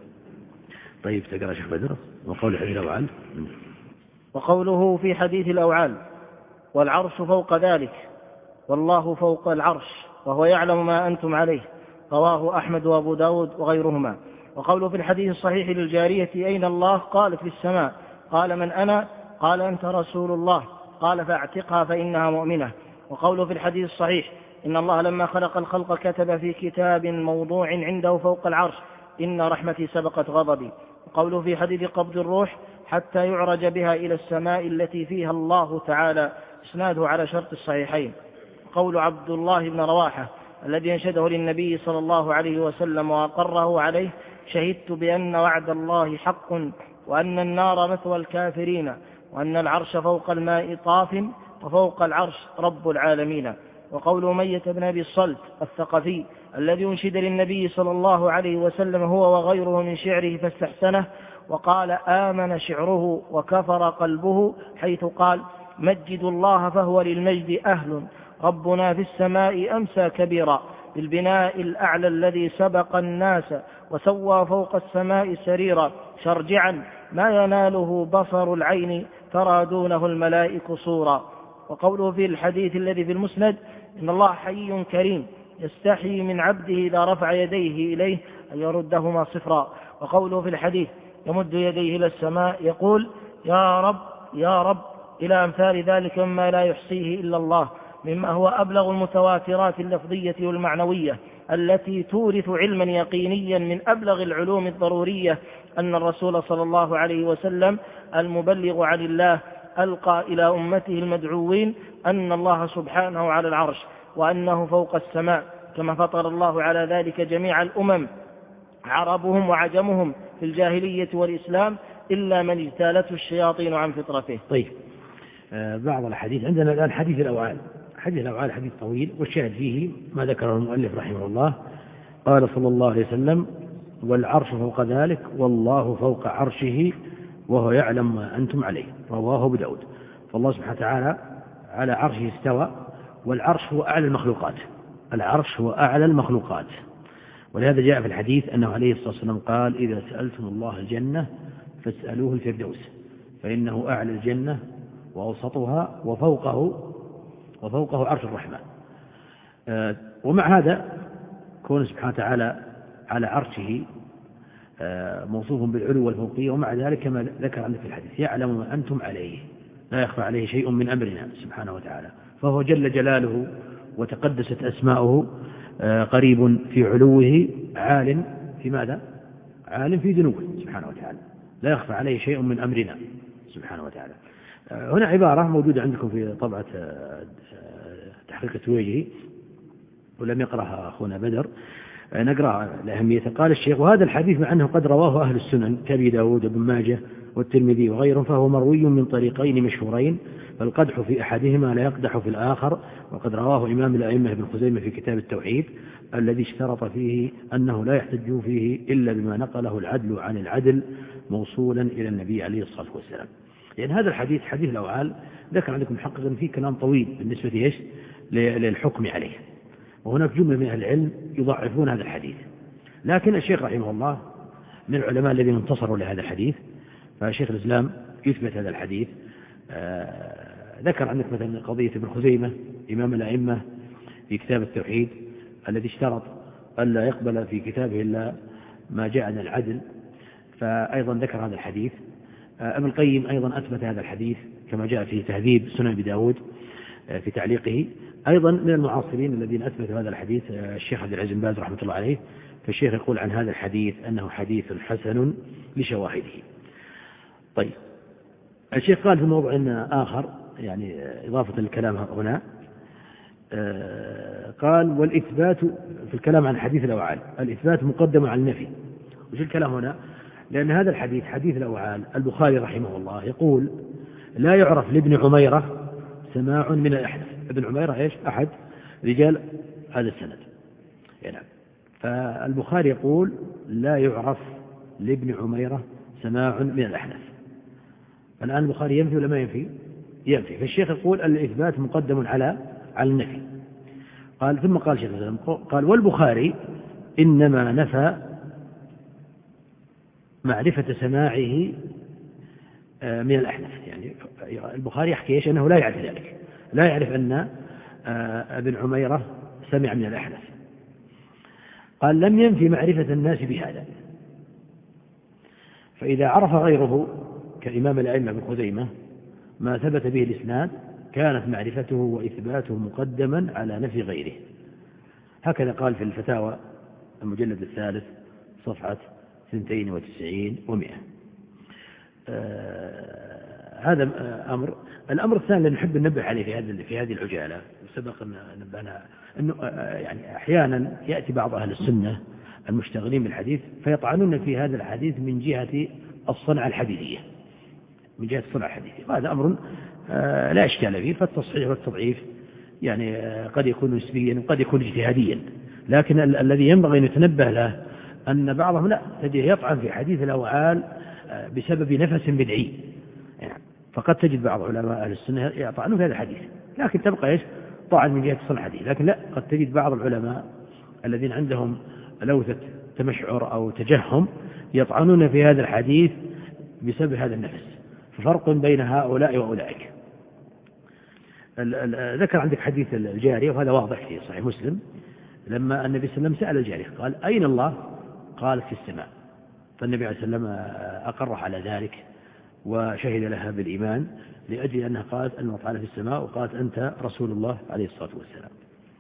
طيب تقرأ شيخ بدر وقول حديث الأوعال. وقوله في حديث الأوعال والعرش فوق ذلك، والله فوق العرش وهو يعلم ما أنتم عليه. رواه أحمد وأبو داود وغيرهما. وقوله في الحديث الصحيح للجارية أين الله؟ قالت في السماء. قال من أنا؟ قال أنت رسول الله. قال فاعتقها فإنها مؤمنة. وقوله في الحديث الصحيح إن الله لما خلق الخلق كتب في كتاب موضوع عنده فوق العرش إن رحمتي سبقت غضبي. وقوله في حديث قبض الروح حتى يعرج بها إلى السماء التي فيها الله تعالى، إسناده على شرط الصحيحين. قول عبد الله بن رواحة الذي انشده للنبي صلى الله عليه وسلم وأقره عليه: شهدت بأن وعد الله حق، وأن النار مثوى الكافرين، وأن العرش فوق الماء طاف، وفوق العرش رب العالمين. وقول أمية بن أبي الصلت الثقفي الذي انشد للنبي صلى الله عليه وسلم هو وغيره من شعره فاستحسنه وقال آمن شعره وكفر قلبه، حيث قال: مجد الله فهو للمجد أهل، ربنا في السماء أمسى كبيرا، بالبناء الأعلى الذي سبق الناس، وسوى فوق السماء سريرا، شرجعا ما يناله بصر العين، ترى دونه الملائك صورا. وقوله في الحديث الذي في المسند إن الله حي كريم يستحي من عبده إذا رفع يديه إليه أن يردهما صفرا. وقوله في الحديث يمد يديه إلى السماء يقول: يا رب يا رب، إلى أمثال ذلك مما لا يحصيه إلا الله، مما هو أبلغ المتواترات اللفظية والمعنوية التي تورث علما يقينيا من أبلغ العلوم الضرورية، أن الرسول صلى الله عليه وسلم المبلغ عن الله ألقى إلى أمته المدعوين أن الله سبحانه على العرش، وأنه فوق السماء، كما فطر الله على ذلك جميع الأمم عربهم وعجمهم في الجاهلية والإسلام، إلا من اجتالته الشياطين عن فطرته. طيب، بعض الحديث عندنا الآن حديث الأوعال. حديث الأوعال حديث طويل، والشاهد فيه ما ذكره المؤلف رحمه الله. قال صلى الله عليه وسلم: والعرش فوق ذلك، والله فوق عرشه، وهو يعلم ما أنتم عليه. رواه أبو داود. فالله سبحانه وتعالى على عرشه استوى، والعرش هو أعلى المخلوقات. العرش هو أعلى المخلوقات، ولهذا جاء في الحديث أنه عليه الصلاة والسلام قال: إذا سألتم الله الجنة فاسألوه الفردوس، فإنه أعلى الجنة وأوسطها وفوقه عرش الرحمن. ومع هذا كون سبحانه وتعالى على عرشه موصوف بالعلو والفوقية، ومع ذلك كما ذكر عندك في الحديث: يعلم ما أنتم عليه، لا يخفى عليه شيء من أمرنا سبحانه وتعالى. فهو جل جلاله وتقدست أسماؤه قريب في علوه، عال في ماذا؟ عال في دنوه سبحانه وتعالى، لا يخفى عليه شيء من أمرنا سبحانه وتعالى. هنا عبارة موجودة عندكم في طبعة تحقيق التويجري ولم يقرأها أخونا بدر، نقرأ لأهميته. قال الشيخ: وهذا الحديث مع أنه قد رواه أهل السنن كأبي داود وابن ماجه والترمذي وغيرهم، فهو مروي من طريقين مشهورين، فالقدح في أحدهما لا يقدح في الآخر. وقد رواه إمام الأئمة ابن خزيمة في كتاب التوحيد الذي اشترط فيه أنه لا يحتج فيه إلا بما نقله العدل عن العدل موصولا إلى النبي عليه الصلاة والسلام. لأن هذا الحديث حديث الأوعال ذكر عندكم محققا فيه كلام طويل بالنسبة للحكم عليه، وهناك جملة من أهل العلم يضعفون هذا الحديث، لكن الشيخ رحمه الله من العلماء الذين انتصروا لهذا الحديث، فشيخ الإسلام يثبت هذا الحديث. ذكر عندك مثلا قضية ابن خزيمة إمام الأئمة في كتاب التوحيد الذي اشترط ألا يقبل في كتابه إلا ما جاء عن العدل، فأيضا ذكر هذا الحديث. ابن القيم أيضا أثبت هذا الحديث كما جاء في تهذيب سنن أبي داود في تعليقه. أيضا من المعاصرين الذين أثبتوا هذا الحديث الشيخ عبد العزيز بن باز رحمة الله عليه، فالشيخ يقول عن هذا الحديث أنه حديث حسن لشواهده. طيب، الشيخ قال في موضوع آخر يعني إضافة للكلام هنا، قال: والإثبات في الكلام عن حديث الأوعال الإثبات مقدم على النفي. وش الكلام هنا؟ لأن هذا الحديث حديث الأوعال البخاري رحمه الله يقول: لا يعرف لابن عميرة سماع من الأحنف. ابن عميرة إيش؟ أحد رجال هذا السند يعني. فالبخاري يقول: لا يعرف لابن عميرة سماع من الأحنف. الآن البخاري ينفي ولا ما ينفي؟ ينفي. فالشيخ يقول: الإثبات مقدم على النفي. قال ثم قال شيخ الإسلام قال: والبخاري إنما نفى معرفة سماعه من الأحنف. يعني البخاري يحكي إيش؟ أنه لا يعرف ذلك، لا يعرف أن ابن عميرة سمع من الأحنف. قال لم ينفي معرفة الناس بهذا، فإذا عرف غيره كإمام الأئمة بن خزيمة ما ثبت به الإسناد كانت معرفته وإثباته مقدما على نفي غيره. هكذا قال في الفتاوى المجلد 3 صفحة 92 و100. هذا أمر. الأمر الثاني الذي نحب ننبه عليه في هذه العجالة، سبق أن نبهنا أنه يعني أحيانا يأتي بعض أهل السنة المشتغلين بالحديث فيطعنون في هذا الحديث من جهة الصنعة الحديثية، من جهة الصنعة الحديثية، وهذا أمر لا إشكال فيه. فالتصحيح والتضعيف يعني قد يكون نسبيا وقد يكون اجتهاديا، لكن الذي ينبغي أن يتنبه له أن بعضهم لا تجد يطعن في حديث الأوعال بسبب نفس بدعي، يعني فقد تجد بعض علماء أهل السنة يطعنون في هذا الحديث، لكن تبقى إيش طعن من جهة الصنعة الحديث. لكن لا، قد تجد بعض العلماء الذين عندهم لوثة تمشعر أو تجهم يطعنون في هذا الحديث بسبب هذا النفس. ففرق بين هؤلاء وأولئك. ذكر عندك حديث الجارية، وهذا واضح في صحيح مسلم، لما النبي صلى الله عليه وسلم سأل الجارية قال أين الله؟ قالت في السماء. فالنبي عليه الصلاة والسلام أقر على ذلك وشهد لها بالإيمان لأجل أنها قالت أن الله تعالى في السماء، وقالت أنت رسول الله عليه الصلاة والسلام.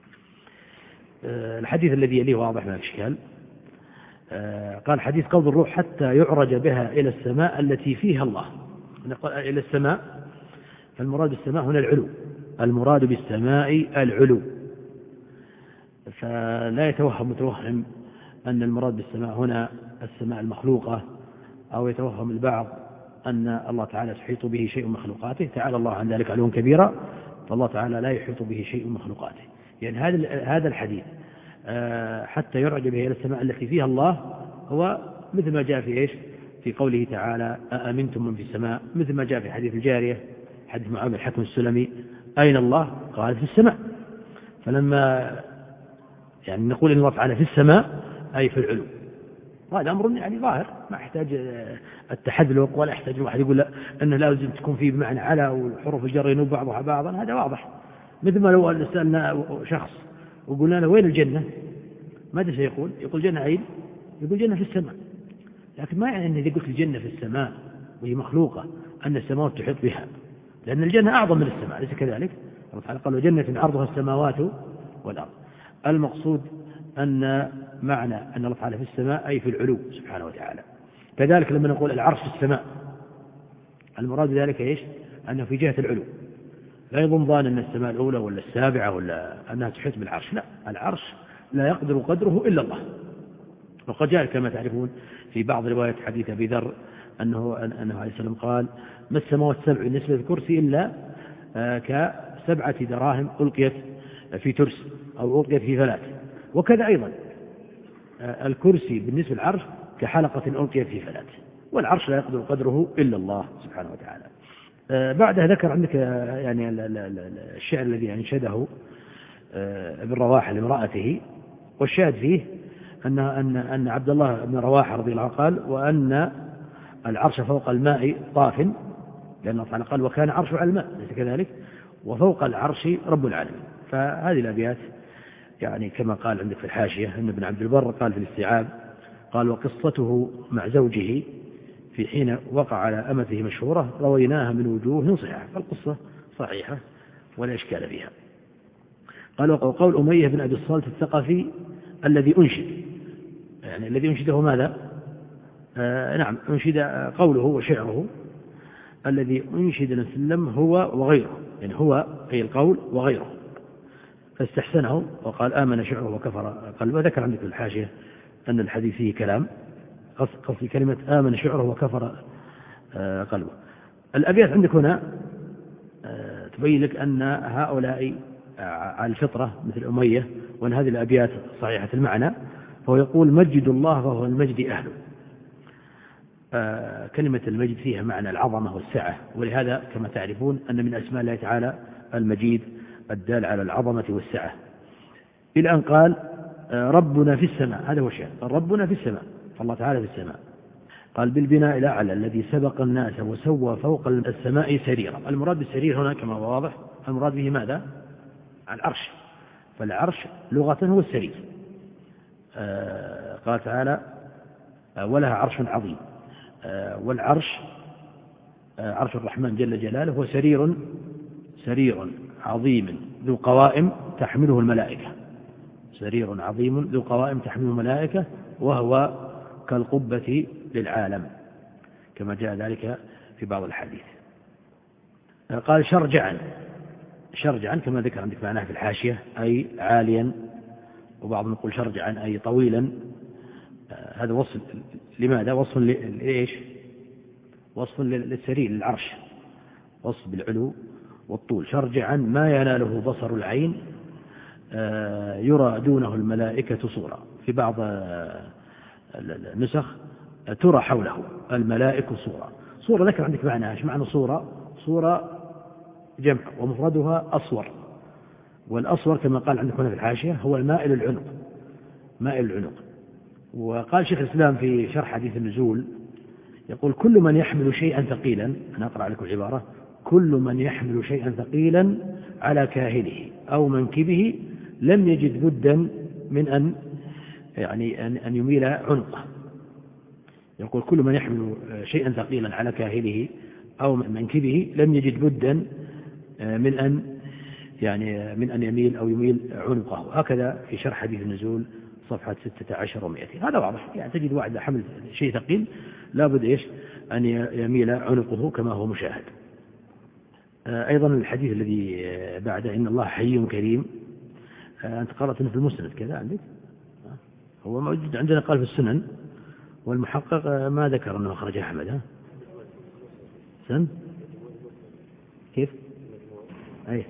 الحديث الذي يليه واضح ما في إشكال. قال حديث قبض الروح حتى يعرج بها إلى السماء التي فيها الله. إلى السماء، فالمراد بالسماء هنا العلو، المراد بالسماء العلو، فلا يتوهم متوهم أن المراد بالسماء هنا السماء المخلوقة، أو يتوهم البعض أن الله تعالى يحيط به شيء من مخلوقاته. تعالى الله عن ذلك علوا كبيرا، فالله تعالى لا يحيط به شيء من مخلوقاته. يعني هذا الحديث حتى يرعج به إلى السماء التي فيها الله هو مثل ما جاء في إيش في قوله تعالى أأمنتم من في السماء، مثل ما جاء في حديث الجارية حديث معاذ الحكم السلمي أين الله؟ قال في السماء. فلما يعني نقول إن الله تعالى في السماء أي في العلو، وهذا أمر يعني ظاهر ما يحتاج التحذلق، ولا يحتاج الواحد يقول لا أنه لازم تكون فيه بمعنى على والحروف الجر ينوب بعضها بعضا. هذا واضح. مثل ما لو سألنا شخص وقلنا له وين الجنة، ماذا سيقول؟ يقول جنة أين؟ يقول جنة في السماء. لكن ما يعني أن إذا قلت الجنة في السماء وهي مخلوقة أن السماوات تحيط بها، لأن الجنة أعظم من السماء، ليس كذلك؟ الله تعالى قال وجنة عرضها السماوات والأرض. المقصود أن معنى أن الله تعالى في السماء أي في العلو سبحانه وتعالى. كذلك لما نقول العرش في السماء، المراد ذلك إيش؟ أنه في جهة العلو. لا يظن ظان أن السماء الأولى ولا السابعة ولا أنها تحيط بالعرش، لا، العرش لا يقدر قدره إلا الله. وقد جاء كما تعرفون في بعض روايات حديث أبي ذر أنه عليه السلام قال ما السماوات السبع بالنسبة للكرسي إلا ك7 دراهم ألقيت في ترس أو ألقيت في فلات. وكذا أيضا الكرسي بالنسبة للعرش كحلقة ألقيت في فلات، والعرش لا يقدر قدره إلا الله سبحانه وتعالى. بعدها ذكر عندك يعني الشعر الذي أنشده ابن رواحة لامرأته، والشاهد فيه أن عبد الله بن رواحة رضي الله عنه قال وأن العرش فوق الماء طاف، لأن الله تعالى قال وكان عرشه على الماء، ليس كذلك؟ وفوق العرش رب العالمين. فهذه الأبيات يعني كما قال عندك في الحاشية أن ابن عبد البر قال في الاستيعاب قال وقصته مع زوجه في حين وقع على أمته مشهورة رويناها من وجوه صحيحة، فالقصة صحيحة ولا إشكال فيها. قال وقول أمية بن أبي الصالت الثقفي الذي أنشد، يعني الذي أنشده ماذا؟ نعم أنشد قوله وشعره الذي أنشد نسلم هو وغيره، يعني هو أي القول وغيره، فاستحسنه وقال آمن شعره وكفر قلبه. ذكر عندك الحاشية أن الحديث فيه كلام، قصد كلمة آمن شعره وكفر قلبه. الأبيات عندك هنا تبين لك أن هؤلاء على الفطرة مثل أمية، وأن هذه الأبيات صحيحة المعنى. فهو يقول مجد الله وهو المجد أهله. كلمة المجد فيها معنى العظمة والسعة، ولهذا كما تعرفون أن من أسماء الله تعالى المجيد الدال على العظمة والسعة، إلى أن قال ربنا في السماء. هذا هو الشيء، ربنا في السماء، فالله تعالى في السماء. قال بالبناء الأعلى الذي سبق الناس وسوى فوق السماء سريرا. المراد بالسرير هنا كما هو واضح المراد به ماذا؟ العرش، فالعرش لغة هو السرير. قال تعالى ولها عرش عظيم، والعرش عرش الرحمن جل جلاله هو سرير عظيم ذو قوائم تحمله الملائكة، سرير عظيم ذو قوائم تحمله الملائكة، وهو كالقبة للعالم كما جاء ذلك في بعض الحديث. قال شرجعا كما ذكر عندك معناه في الحاشية أي عاليا، وبعضهم يقول شرجعا أي طويلا. هذا وصف لماذا؟ وصف لإيش؟ وصف للسرير للعرش، وصف بالعلو والطول. شرجعا ما يناله بصر العين يرى دونه الملائكة صورة. في بعض النسخ ترى حوله الملائكة صورة ذكر عندك معناها. ايش معنى صورة جمع ومفردها أصور، والأصور كما قال عندك هنا في الحاشية هو المائل العنق. وقال شيخ الإسلام في شرح حديث النزول يقول كل من يحمل شيئا ثقيلا، أنا أقرأ لكم العبارة، كل من يحمل شيئا ثقيلا على كاهله أو منكبه لم يجد بدا من أن يميل عنقه. يقول كل من يحمل شيئا ثقيلا على كاهله أو منكبه لم يجد بدا من أن يميل أو يميل عنقه. هكذا في شرح حديث النزول صفحة 16 و200. هذا واضح، يعني تجد واحد حمل شيء ثقيل لابد أن يميل عنقه كما هو مشاهد. أيضا الحديث الذي بعد إن الله حي كريم، أنت قرأت أنه في المسند كذا عندك؟ هو موجود عندنا قال في السنن، والمحقق ما ذكر أنه أخرج أحمد. سن كيف؟ أي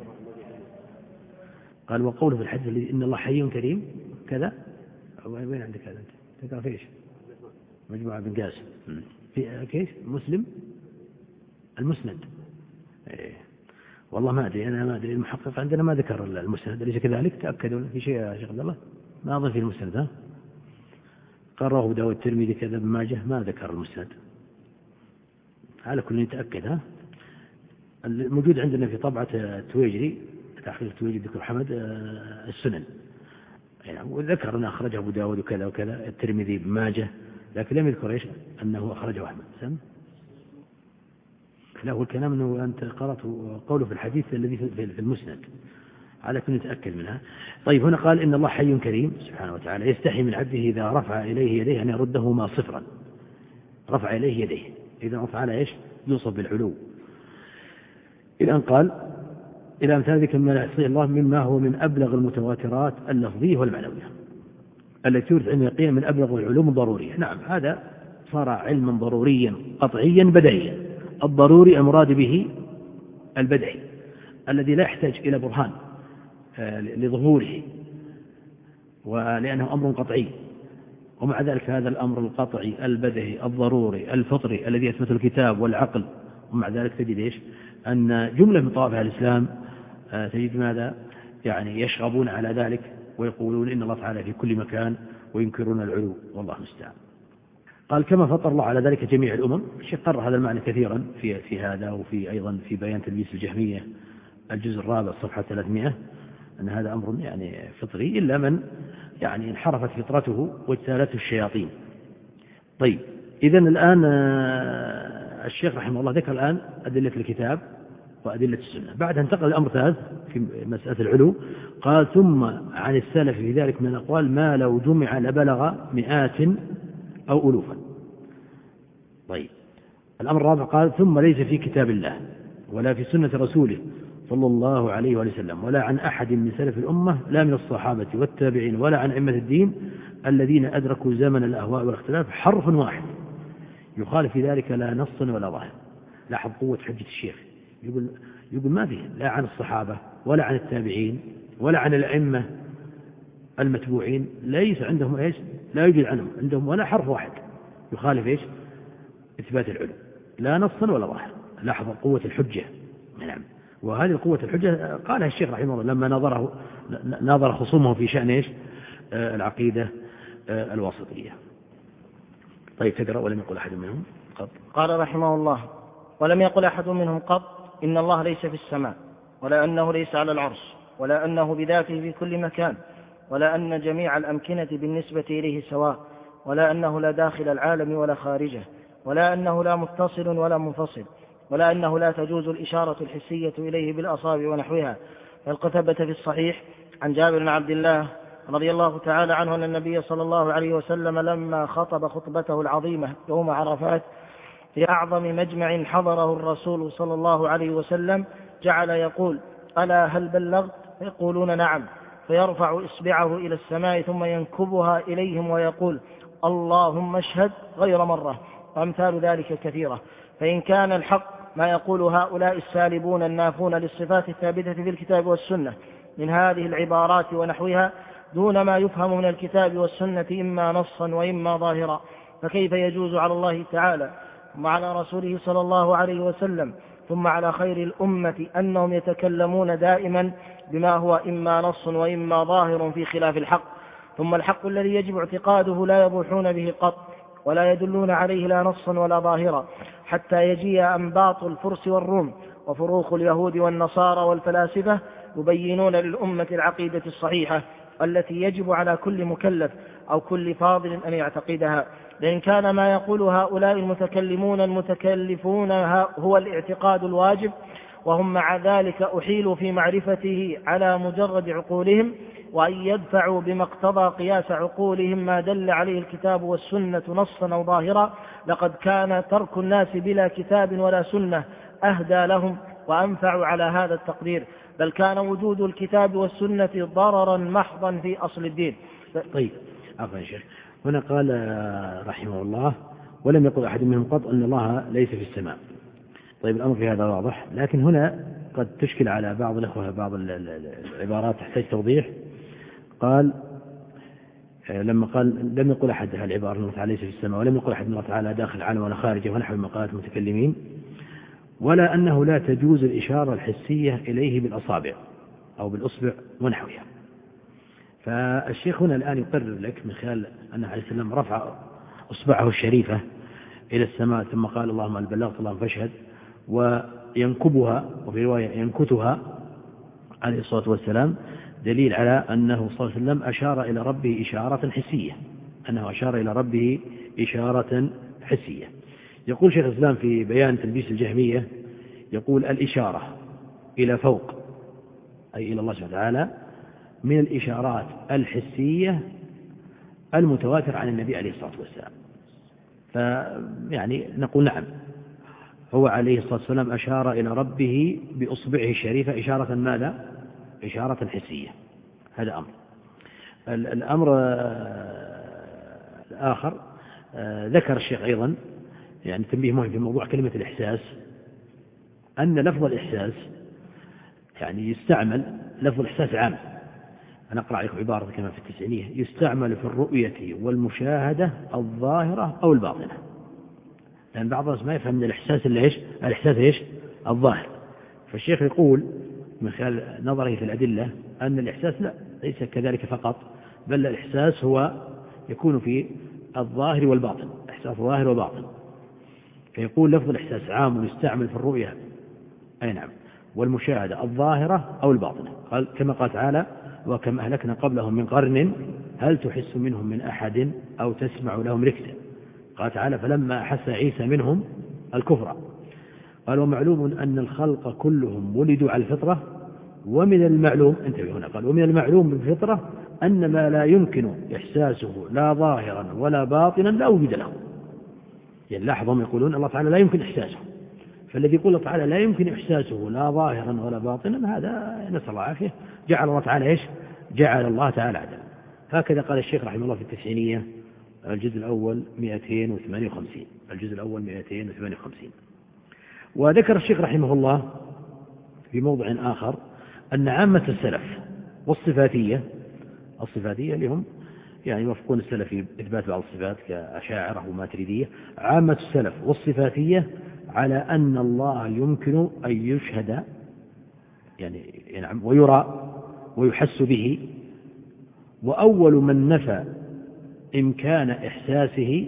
قال وقوله في الحديث الذي إن الله حي كريم كذا. وين عندك هذا أنت؟ تقرأ فيش مجموعة بن قاسم في كيف مسلم المسند. إيه. والله ما أدري، أنا ما أدري، المحقق عندنا ما ذكر المسند، أليس كذلك؟ تأكدوا في شيء يا شيخ عبد الله؟ ما أظن في المسند. قال رواه داود الترمذي كذا ابن ماجه، ما ذكر المسند. على كل نتأكد. الموجود عندنا في طبعة التويجري تحقيق التويجري دكتور حمد السنن، يعني وذكر أنه أخرجه أبو داود وكذا وكذا الترمذي ابن ماجه، لكن لم يذكر إيش أنه أخرجه أحمد. سم لا، هو الكلام أنه أنت قرأت قوله في الحديث الذي في المسند، على كل نتأكد منها. طيب هنا قال إن الله حي كريم سبحانه وتعالى يستحي من عبده إذا رفع إليه يديه أن يردهما صفرا. رفع إليه يديه إذا رفع على إيش يوصف بالعلو. إلى أن قال إلى أمثال ذلك مما لا يحصيه الله مما هو من أبلغ المتواترات اللفظية والمعنوية التي تورث علم اليقين من أبلغ العلوم الضرورية. نعم، هذا صار علما ضروريا قطعيا بديهيا. الضروري المراد به البديهي الذي لا يحتاج إلى برهان لظهوره، ولأنه أمر قطعي. ومع ذلك هذا الأمر القطعي البديهي الضروري الفطري الذي يثبت الكتاب والعقل، ومع ذلك تجد إيش أن جملة من طوائف الإسلام تجد ماذا يعني يشغبون على ذلك ويقولون إن الله تعالى في كل مكان وينكرون العلو، والله المستعان. قال كما فطر الله على ذلك جميع الأمم. الشيخ قرر هذا المعنى كثيرا في هذا، وفي أيضا في بيان تلبيس الجهمية الجزء الرابع صفحة 300 أن هذا أمر يعني فطري إلا من يعني انحرفت فطرته واجتالته الشياطين. طيب إذن الآن الشيخ رحمه الله ذكر الآن أدلة الكتاب وأدلة السنة. بعد انتقل الأمر ثالث في مسألة العلو. قال ثم عن السلف في ذلك من الأقوال ما لو جمع لبلغ مئات أو ألوفا. طيب الأمر الرابع قال ثم ليس في كتاب الله ولا في سنة رسوله صلى الله عليه وسلم ولا عن أحد من سلف الأمة لا من الصحابة والتابعين ولا عن أئمة الدين الذين أدركوا زمن الأهواء والاختلاف حرف واحد يخالف في ذلك لا نص ولا ظاهر. لاحظ قوة حجة الشيخ، يقول ما فيه لا عن الصحابة ولا عن التابعين ولا عن الأئمة المتبوعين، ليس عندهم إيش، لا يوجد عندهم ولا حرف واحد يخالف إيش إثبات العلو، لا نصا ولا ظاهر. لاحظ قوة الحجة. نعم، وهذه قوة الحجة قالها الشيخ رحمه الله لما ناظر خصومه في شأن إيش العقيدة الواسطية. طيب تقرأ ولم يقل أحد منهم قط. قال رحمه الله: ولم يقل أحد منهم قط إن الله ليس في السماء، ولا أنه ليس على العرش، ولا أنه بذاته في كل مكان، ولا أن جميع الأمكنة بالنسبة إليه سواء، ولا أنه لا داخل العالم ولا خارجه، ولا أنه لا متصل ولا منفصل، ولا أنه لا تجوز الإشارة الحسية إليه بالأصابع ونحوها. فقد ثبت في الصحيح عن جابر بن عبد الله رضي الله تعالى عنه أن النبي صلى الله عليه وسلم لما خطب خطبته العظيمة يوم عرفات في أعظم مجمع حضره الرسول صلى الله عليه وسلم جعل يقول: ألا هل بلغت؟ فيقولون: نعم. فيرفع إصبعه إلى السماء ثم ينكبها إليهم ويقول: اللهم اشهد، غير مرة، وأمثال ذلك كثيرة. فإن كان الحق ما يقول هؤلاء السالبون النافون للصفات الثابتة في الكتاب والسنة من هذه العبارات ونحوها دون ما يفهم من الكتاب والسنة إما نصا وإما ظاهرا، فكيف يجوز على الله تعالى ثم على رسوله صلى الله عليه وسلم ثم على خير الأمة أنهم يتكلمون دائما بما هو إما نص وإما ظاهر في خلاف الحق، ثم الحق الذي يجب اعتقاده لا يبوحون به قط ولا يدلون عليه لا نصا ولا ظاهرا، حتى يجيء أنباط الفرس والروم وفروخ اليهود والنصارى والفلاسفة يبينون للأمة العقيدة الصحيحة التي يجب على كل مكلف أو كل فاضل أن يعتقدها. لأن كان ما يقول هؤلاء المتكلمون المتكلفون هو الاعتقاد الواجب، وهم مع ذلك أحيلوا في معرفته على مجرد عقولهم، وأن يدفعوا بما اقتضى قياس عقولهم ما دل عليه الكتاب والسنة نصا أو ظاهرا، لقد كان ترك الناس بلا كتاب ولا سنة أهدى لهم وأنفع على هذا التقدير، بل كان وجود الكتاب والسنة ضررا محضا في أصل الدين. طيب عفوا شيخ، هنا قال رحمه الله: ولم يقل أحد منهم قط أن الله ليس في السماء. طيب الأمر في هذا واضح، لكن هنا قد تشكل على بعض الأخوة بعض العبارات تحتاج توضيح. قال لما قال لم يقل أحد العبارة أن الله تعالى ليس في السماء، ولم يقل أحد أن الله تعالى داخل العالم ولا خارجه ونحو مقالات المتكلمين، ولا أنه لا تجوز الإشارة الحسية إليه بالأصابع أو بالأصبع ونحوها. فالشيخ هنا الآن يقرر لك من خلال أن عليه السلام رفع أصبعه الشريفة إلى السماء ثم قال: اللهم هل بلغت، اللهم فاشهد، وينكبها، وفي رواية ينكتها عليه الصلاة والسلام، دليل على أنه صلى الله عليه وسلم أشار إلى ربه إشارة حسية، أنه أشار إلى ربه إشارة حسية. يقول شيخ الإسلام في بيان تلبيس الجهمية، يقول: الإشارة إلى فوق أي إلى الله سبحانه وتعالى من الإشارات الحسية المتواتر عن النبي عليه الصلاة والسلام. فيعني نقول نعم، هو عليه الصلاة والسلام أشار إلى ربه بأصبعه الشريفة إشارة ماذا؟ إشارة حسية. هذا أمر. الأمر الآخر ذكر الشيخ أيضا يعني تنبيه مهم في موضوع كلمة الإحساس، أن لفظ الإحساس يعني يستعمل لفظ الإحساس عام. أنا أقرأ عليكم عبارة كما في التسعينية: يستعمل في الرؤية والمشاهدة الظاهرة أو الباطنة. لأن بعض الناس ما يفهم من الإحساس اللي إيش؟ الإحساس إيش؟ الظاهر. فالشيخ يقول من خلال نظره في الأدلة أن الإحساس لا، ليس كذلك فقط، بل الإحساس هو يكون في الظاهر والباطن، إحساس ظاهر وباطن. فيقول لفظ الإحساس عام يستعمل في الرؤية، أي نعم، والمشاهدة الظاهرة أو الباطنة. قال كما قال تعالى: وكم أهلكنا قبلهم من قرن هل تحس منهم من أحد أو تسمع لهم ركزا. قال تعالى: فلما أحس عيسى منهم الكفر قال: ومعلوم أن الخلق كلهم ولدوا على الفطرة، ومن المعلوم، انتبه هنا، قال: ومن المعلوم بالفطرة أن ما لا يمكن إحساسه لا ظاهرا ولا باطنا لا وجد له. يعني لاحظهم يقولون الله تعالى لا يمكن إحساسه، فالذي يقول الله تعالى لا يمكن إحساسه لا ظاهرا ولا باطنا هذا نسأل الله العافية جعل الله تعالى إيش؟ جعل الله تعالى عدلا. هكذا قال الشيخ رحمه الله في التسعينية الجزء الأول 258. الجزء الأول 258. وذكر الشيخ رحمه الله في موضع آخر أن عامة السلف والصفاتية، الصفاتية لهم يعني يوافقون السلف في إثبات بعض الصفات كأشاعرة وماتريدية، عامة السلف والصفاتية على أن الله يمكن أن يشهد يعني ويرى ويحس به. وأول من نفى إمكان إحساسه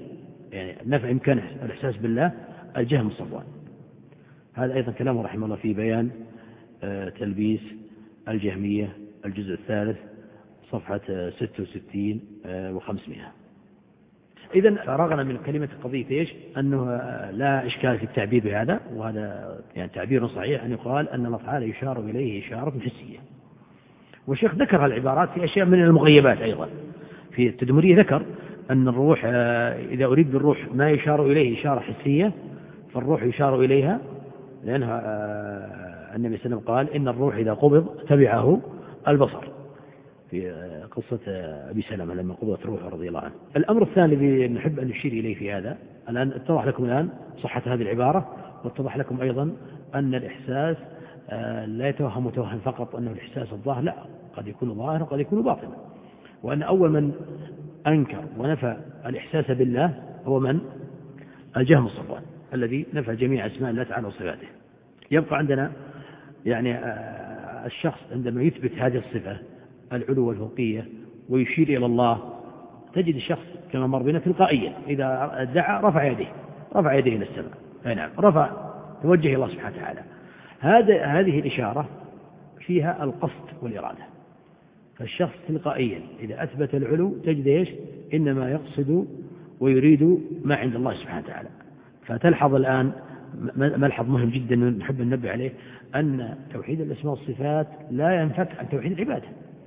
يعني نفى إمكان الإحساس بالله الجهم صفوان. هذا أيضا كلامه رحمه الله في بيان تلبيس الجهمية الجزء الثالث صفحة 66 و500. إذن فرغنا من كلمة قضية إيش؟ أنه لا إشكال في التعبير بهذا، وهذا يعني تعبير صحيح أن يقال أن الله تعالى يشار إليه إشارة حسية. والشيخ ذكر العبارات في أشياء من المغيبات أيضا. في التدمرية ذكر أن الروح إذا أريد بالروح ما يشار إليه إشارة حسية فالروح يشار إليها، لأنها النبي صلى الله عليه وسلم قال إن الروح إذا قبض تبعه البصر في قصة أبي سلمة لما قبضت روحه رضي الله عنه. الأمر الثاني الذي نحب أن نشير إليه في هذا، الآن اتضح لكم الآن صحة هذه العبارة، واتضح لكم أيضا أن الإحساس لا يتوهم توهم فقط أنه الإحساس الظاهر، لا، قد يكون ظاهر وقد يكون باطنا، وأن أول من أنكر ونفى الإحساس بالله هو من؟ الجهم الصفوان الذي نفى جميع أسماء الله تعالى وصفاته. يبقى عندنا يعني الشخص عندما يثبت هذه الصفة العلو والفوقية ويشير إلى الله، تجد الشخص كما مر بنا تلقائيا إذا ادعى رفع يديه إلى السماء، نعم، توجه إلى الله سبحانه وتعالى. هذه الإشارة فيها القصد والإرادة. فالشخص تلقائيا إذا أثبت العلو تجد إيش؟ إنما يقصد ويريد ما عند الله سبحانه وتعالى. فتلحظ الآن ملحظ مهم جدا نحب ننبه عليه، أن توحيد الأسماء والصفات لا ينفك عن توحيد العبادة.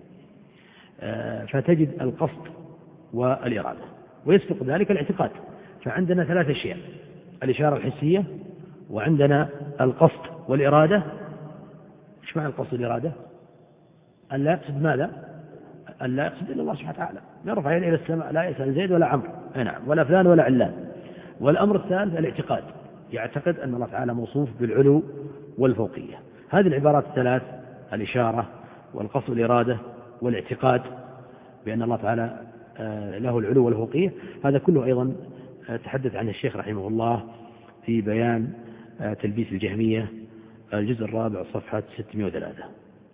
فتجد القصد والإرادة ويسبق ذلك الاعتقاد. فعندنا ثلاث أشياء: الإشارة الحسية، وعندنا القصد والإرادة. إيش معنى القصد والإرادة؟ أن لا يقصد ماذا؟ أن لا يقصد إلا الله سبحانه وتعالى، يرفع يده إلى السماء، لا يسأل زيد ولا عمرو، نعم، ولا فلان ولا علان. والأمر الثالث الاعتقاد، يعتقد أن الله تعالى موصوف بالعلو والفوقية. هذه العبارات الثلاث، الإشارة والقصد والإرادة والاعتقاد بأن الله تعالى له العلو والفوقية، هذا كله أيضا تحدث عنه الشيخ رحمه الله في بيان تلبيس الجهمية الجزء الرابع صفحة 603.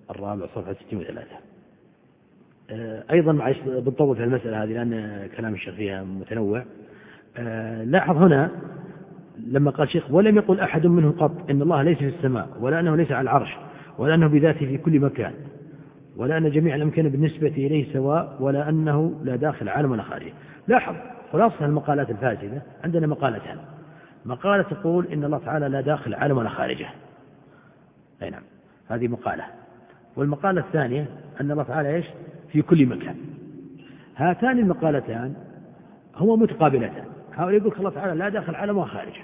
أيضا معلش بنطول في المسألة هذه لأن كلام الشيخ فيها متنوع. لاحظ هنا لما قال الشيخ: ولم يقل أحد منهم قط إن الله ليس في السماء، ولا أنه ليس على العرش، ولا أنه بذاته في كل مكان، ولا أن جميع الأمكنة بالنسبة إليه سواء، ولا أنه لا داخل عالم ولا خارجه. لاحظ خلاصة المقالات الفاسدة عندنا مقالتان: مقالة تقول إن الله تعالى لا داخل عالم ولا خارجه، أي نعم، هذه مقالة. والمقالة الثانية أن الله تعالى إيش؟ في كل مكان. هاتان المقالتان هما متقابلتان. هؤلاء يقول الله تعالى لا داخل عالم ولا خارجه،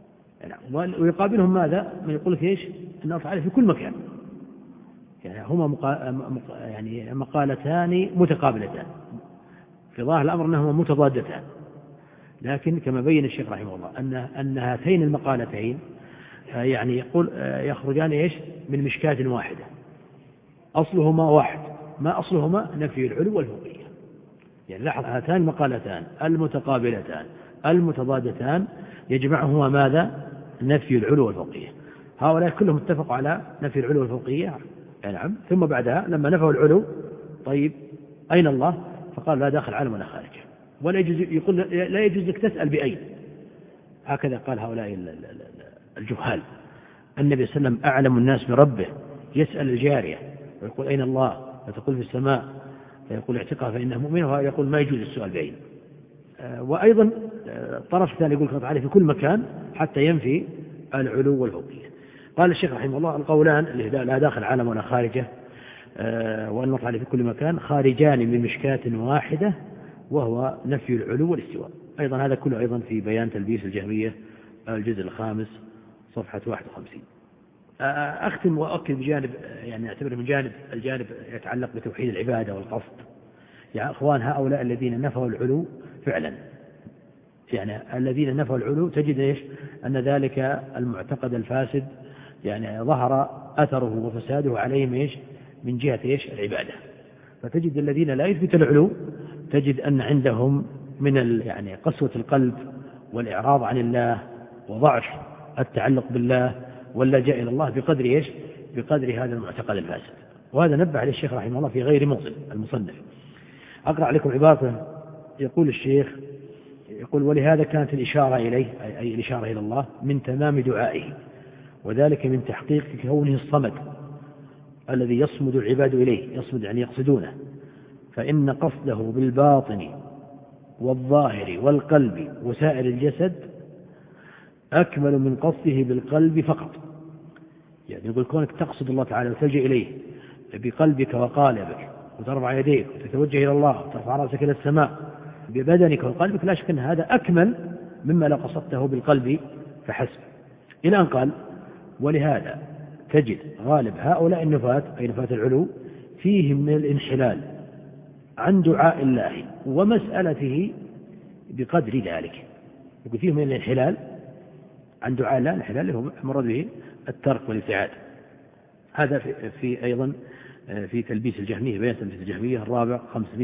ويقابلهم ماذا؟ من يقول لك إيش؟ أن الله تعالى في كل مكان. يعني هما يعني مقالتان متقابلتان، في ظاهر الأمر أنهما متضادتان، لكن كما بين الشيخ رحمه الله أن هاتين المقالتين يعني يقول يخرجان إيش؟ من مشكاة واحدة، أصلهما واحد، ما أصلهما؟ نفي العلو والفوقية. يعني لاحظ هاتان المقالتان المتقابلتان المتضادتان يجمعهما ماذا؟ نفي العلو والفوقية. هؤلاء كلهم اتفقوا على نفي العلو والفوقية، نعم، ثم بعدها لما نفوا العلو، طيب أين الله؟ فقال لا داخل عالم ولا خارجه، ولا يجوز، يقول لا يجوز لك تسأل بأين. هكذا قال هؤلاء الجهال. النبي صلى الله عليه وسلم أعلم الناس بربه، يسأل الجارية ويقول أين الله؟ فتقول في السماء، فيقول اعتقها فإنه مؤمن، وهذا يقول ما يجوز السؤال بأين. وأيضا الطرف الثاني يقول الله تعالى في كل مكان حتى ينفي العلو والفوقية. قال الشيخ رحمه الله: القولان اللي لا داخل عالم ولا خارجه وأن الله تعالى في كل مكان خارجان من مشكاة واحدة، وهو نفي العلو والاستواء. أيضا هذا كله أيضا في بيان تلبيس الجهمية الجزء الخامس صفحة 51. أختم وأؤكد بجانب يعني أعتبر من الجانب يتعلق بتوحيد العبادة والقصد. يا أخوان، هؤلاء الذين نفوا العلو فعلا، يعني الذين نفوا العلو تجد إيش؟ أن ذلك المعتقد الفاسد يعني ظهر أثره وفساده عليهم إيش؟ من جهة إيش؟ العبادة. فتجد الذين لا يثبت العلو تجد أن عندهم من يعني قسوة القلب والإعراض عن الله وضعف التعلق بالله واللجأ إلى الله بقدر إيش؟ بقدر هذا المعتقد الفاسد. وهذا نبه عليه الشيخ رحمه الله في غير موطن المصنف. أقرأ عليكم عبارة يقول الشيخ: يقول ولهذا كانت الإشارة إليه أي الإشارة إلى الله من تمام دعائه، وذلك من تحقيق كونه الصمد الذي يصمد العباد إليه، يصمد يعني يقصدونه، فإن قصده بالباطن والظاهر والقلب وسائر الجسد أكمل من قصده بالقلب فقط. يعني يقول كونك تقصد الله تعالى وتلجأ إليه بقلبك وقالبك وترفع يديك وتتوجه إلى الله وترفع رأسك إلى السماء ببدنك وقلبك، لا شك أن هذا أكمل مما لو قصدته بالقلب فحسب. إلى أن قال ولهذا تجد غالب هؤلاء النفاة أي نفاة العلو فيهم من الانحلال عن دعاء الله ومسألته بقدر ذلك. يقول فيهم من الانحلال عن دعاء الله، الانحلال هو مراد به الترك والابتعاد. هذا في أيضا في تلبيس الجهمية، بيان تلبيس الجهمية الرابع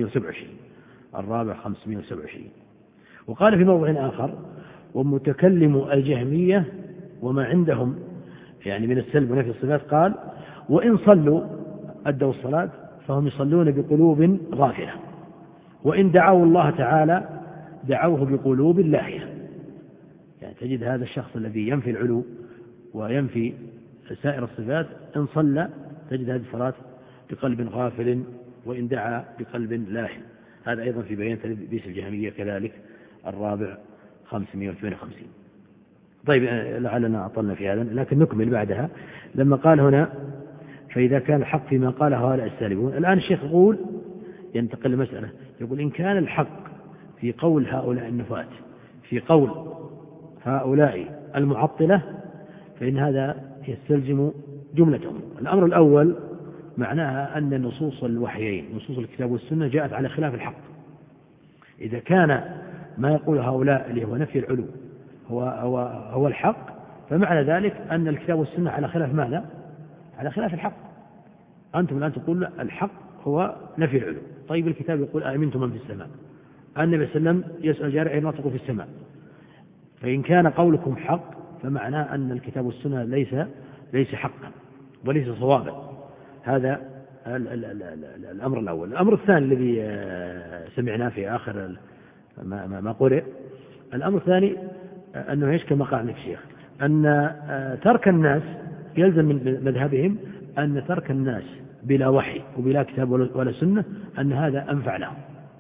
527. وقال في موضع آخر ومتكلم الجهمية وما عندهم يعني من السلب ونفي الصفات، قال وإن صلوا أدوا الصلاة فهم يصلون بقلوب غافلة، وإن دعوا الله تعالى دعوه بقلوب لاهية. يعني تجد هذا الشخص الذي ينفي العلو وينفي سائر الصفات إن صلى تجد هذه الصلاة بقلب غافل، وإن دعا بقلب لاهي. هذا أيضا في بيان تلبيس الجهمية كذلك الرابع 558. طيب لعلنا أطلنا في هذا، لكن نكمل بعدها لما قال هنا فإذا كان الحق فيما قاله هؤلاء السالبون. الآن الشيخ يقول ينتقل لمسألة، يقول إن كان الحق في قول هؤلاء النفاة في قول هؤلاء المعطلة فإن هذا يستلزم جملتهم. الأمر الأول معناها أن نصوص الوحيين نصوص الكتاب والسنة جاءت على خلاف الحق. إذا كان ما يقول هؤلاء اللي هو نفي العلو هو الحق، فمعنى ذلك أن الكتاب والسنة على خلاف ماذا؟ على خلاف الحق. أنتم الآن تقول الحق هو نفي العلو، طيب الكتاب يقول آمنتم من في السماء، النبي صلى الله عليه وسلم يسأل جارع أين نطق في السماء. فإن كان قولكم حق فمعناه أن الكتاب والسنة ليس حقا وليس صوابا. هذا الأمر الأول. الأمر الثاني الذي سمعناه في آخر ما قرئ، الأمر الثاني أنه إيش كما قال الشيخ أن ترك الناس يلزم من مذهبهم أن ترك الناس بلا وحي وبلا كتاب ولا سنة أن هذا أنفع لهم.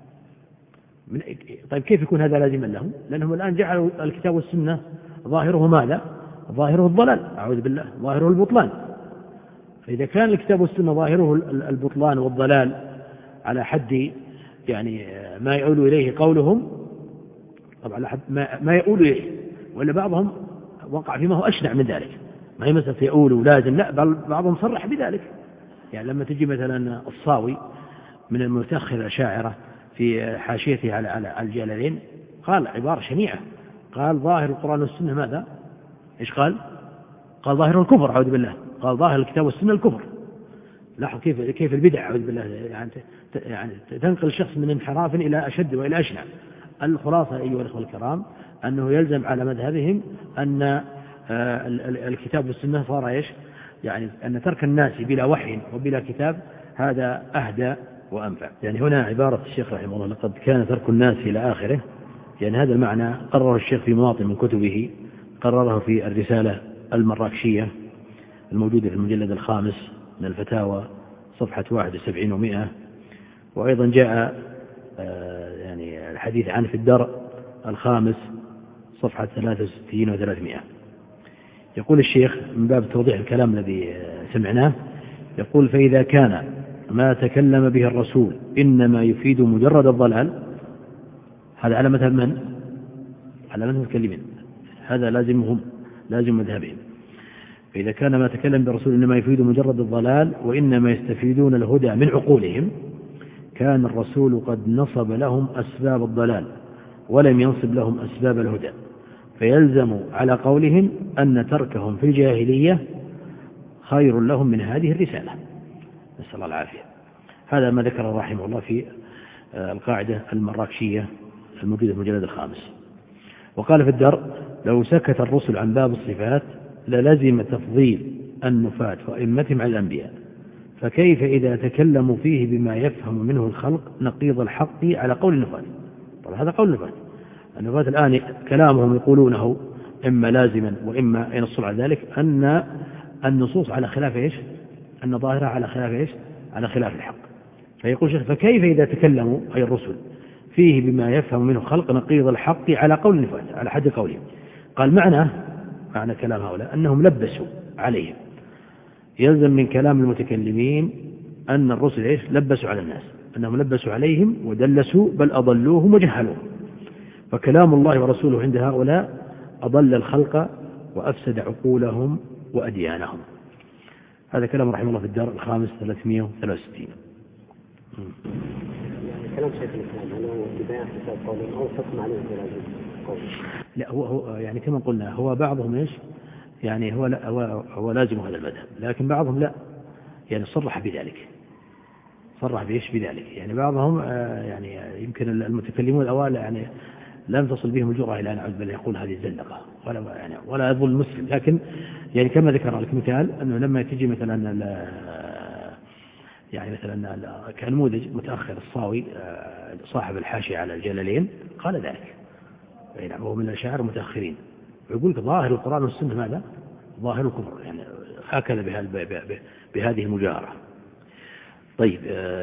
طيب كيف يكون هذا لازما لهم؟ لأنهم الآن جعلوا الكتاب والسنة ظاهره ماذا؟ ظاهره الضلال، أعوذ بالله، ظاهره البطلان. فإذا كان الكتاب والسنة ظاهره البطلان والضلال على حد يعني ما يؤول إليه قولهم، طبعا على حد ما يؤول إليه، ولا بعضهم وقع فيما هو أشنع من ذلك، ما هي مسألة يؤول ولازم، لا بل بعضهم صرح بذلك. يعني لما تجي مثلا الصاوي من المتأخر الأشاعرة في حاشيته على الجلالين قال عبارة شنيعة، قال ظاهر القرآن والسنة ماذا؟ إيش قال؟ قال ظاهر الكفر، أعوذ بالله، قال ظاهر الكتاب والسنة الكفر. لاحظوا كيف البدع، أعوذ بالله، يعني تنقل الشخص من انحراف إلى أشد وإلى أشنع. الخلاصة أيها الأخوة الكرام أنه يلزم على مذهبهم أن الكتاب والسنة صار إيش؟ يعني أن ترك الناس بلا وحي وبلا كتاب هذا أهدى وأنفع. يعني هنا عبارة الشيخ رحمه الله لقد كان ترك الناس إلى آخره، يعني هذا المعنى قرره الشيخ في مواطن من كتبه، قرره في الرسالة المراكشية الموجودة في المجلد الخامس من الفتاوى صفحة 71 و100، وأيضا جاء يعني الحديث عنه في الدرء الخامس صفحة 63 و300. يقول الشيخ من باب توضيح الكلام الذي سمعناه، يقول فإذا كان ما تكلم به الرسول إنما يفيد مجرد الضلال، هذا على مذهب من؟ على مذهب المتكلمين، هذا لازم مذهبهم. فإذا كان ما تكلم بالرسول إنما يفيد مجرد الضلال وإنما يستفيدون الهدى من عقولهم، كان الرسول قد نصب لهم أسباب الضلال ولم ينصب لهم أسباب الهدى، فيلزم على قولهم أن تركهم في الجاهلية خير لهم من هذه الرسالة، نسأل الله العافية. هذا ما ذكره رحمه الله في القاعدة المراكشية الموجودة في المجلد الخامس. وقال في الدرء لو سكت الرسل عن باب الصفات للزم تفضيل النفاة وأئمتهم على الأنبياء، فكيف إذا تكلموا فيه بما يفهم منه الخلق نقيض الحق على قول النفاة؟ طبعا هذا قول النفاة، أن لغاية الآن كلامهم يقولونه إما لازما وإما ينصر على ذلك أن النصوص على خلاف إيش؟ أن ظاهرها على خلاف إيش؟ على خلاف الحق. فيقول شيخ فكيف إذا تكلموا أي الرسل فيه بما يفهم منه خلق نقيض الحق على قول النفاذ على حد قولهم؟ قال معنى كلام هؤلاء أنهم لبسوا عليهم. يلزم من كلام المتكلمين أن الرسل إيش؟ لبسوا على الناس، أنهم لبسوا عليهم ودلسوا بل أضلوهم وجهلوهم. فكلام الله ورسوله عند هؤلاء أضل الخلق وأفسد عقولهم وأديانهم. هذا كلام رحمه الله في الدار الخامس 363. يعني كلام شيخ الإسلام هل هو اتباع حساب قولهم أو حكم عليه بلا قول؟ لا هو يعني كما قلنا هو بعضهم إيش؟ يعني هو لازم هذا المذهب، لكن بعضهم لا، يعني صرح بذلك. صرح بإيش بذلك؟ يعني بعضهم يعني يمكن المتكلمون الأوائل يعني لم تصل بهم الجرأة إلى أن يعود بل يقول هذه الزندقة ولا يظل المسلم. لكن يعني كما ذكر لك مثال أنه لما تجي مثلا يعني مثلا كنموذج متأخر الصاوي صاحب الحاشية على الجلالين قال ذلك، يعني هو من الأشاعرة المتأخرين، ويقول لك ظاهر القرآن والسنة ماذا؟ ظاهر الكفر، يعني هكذا بهذه المجاهرة. طيب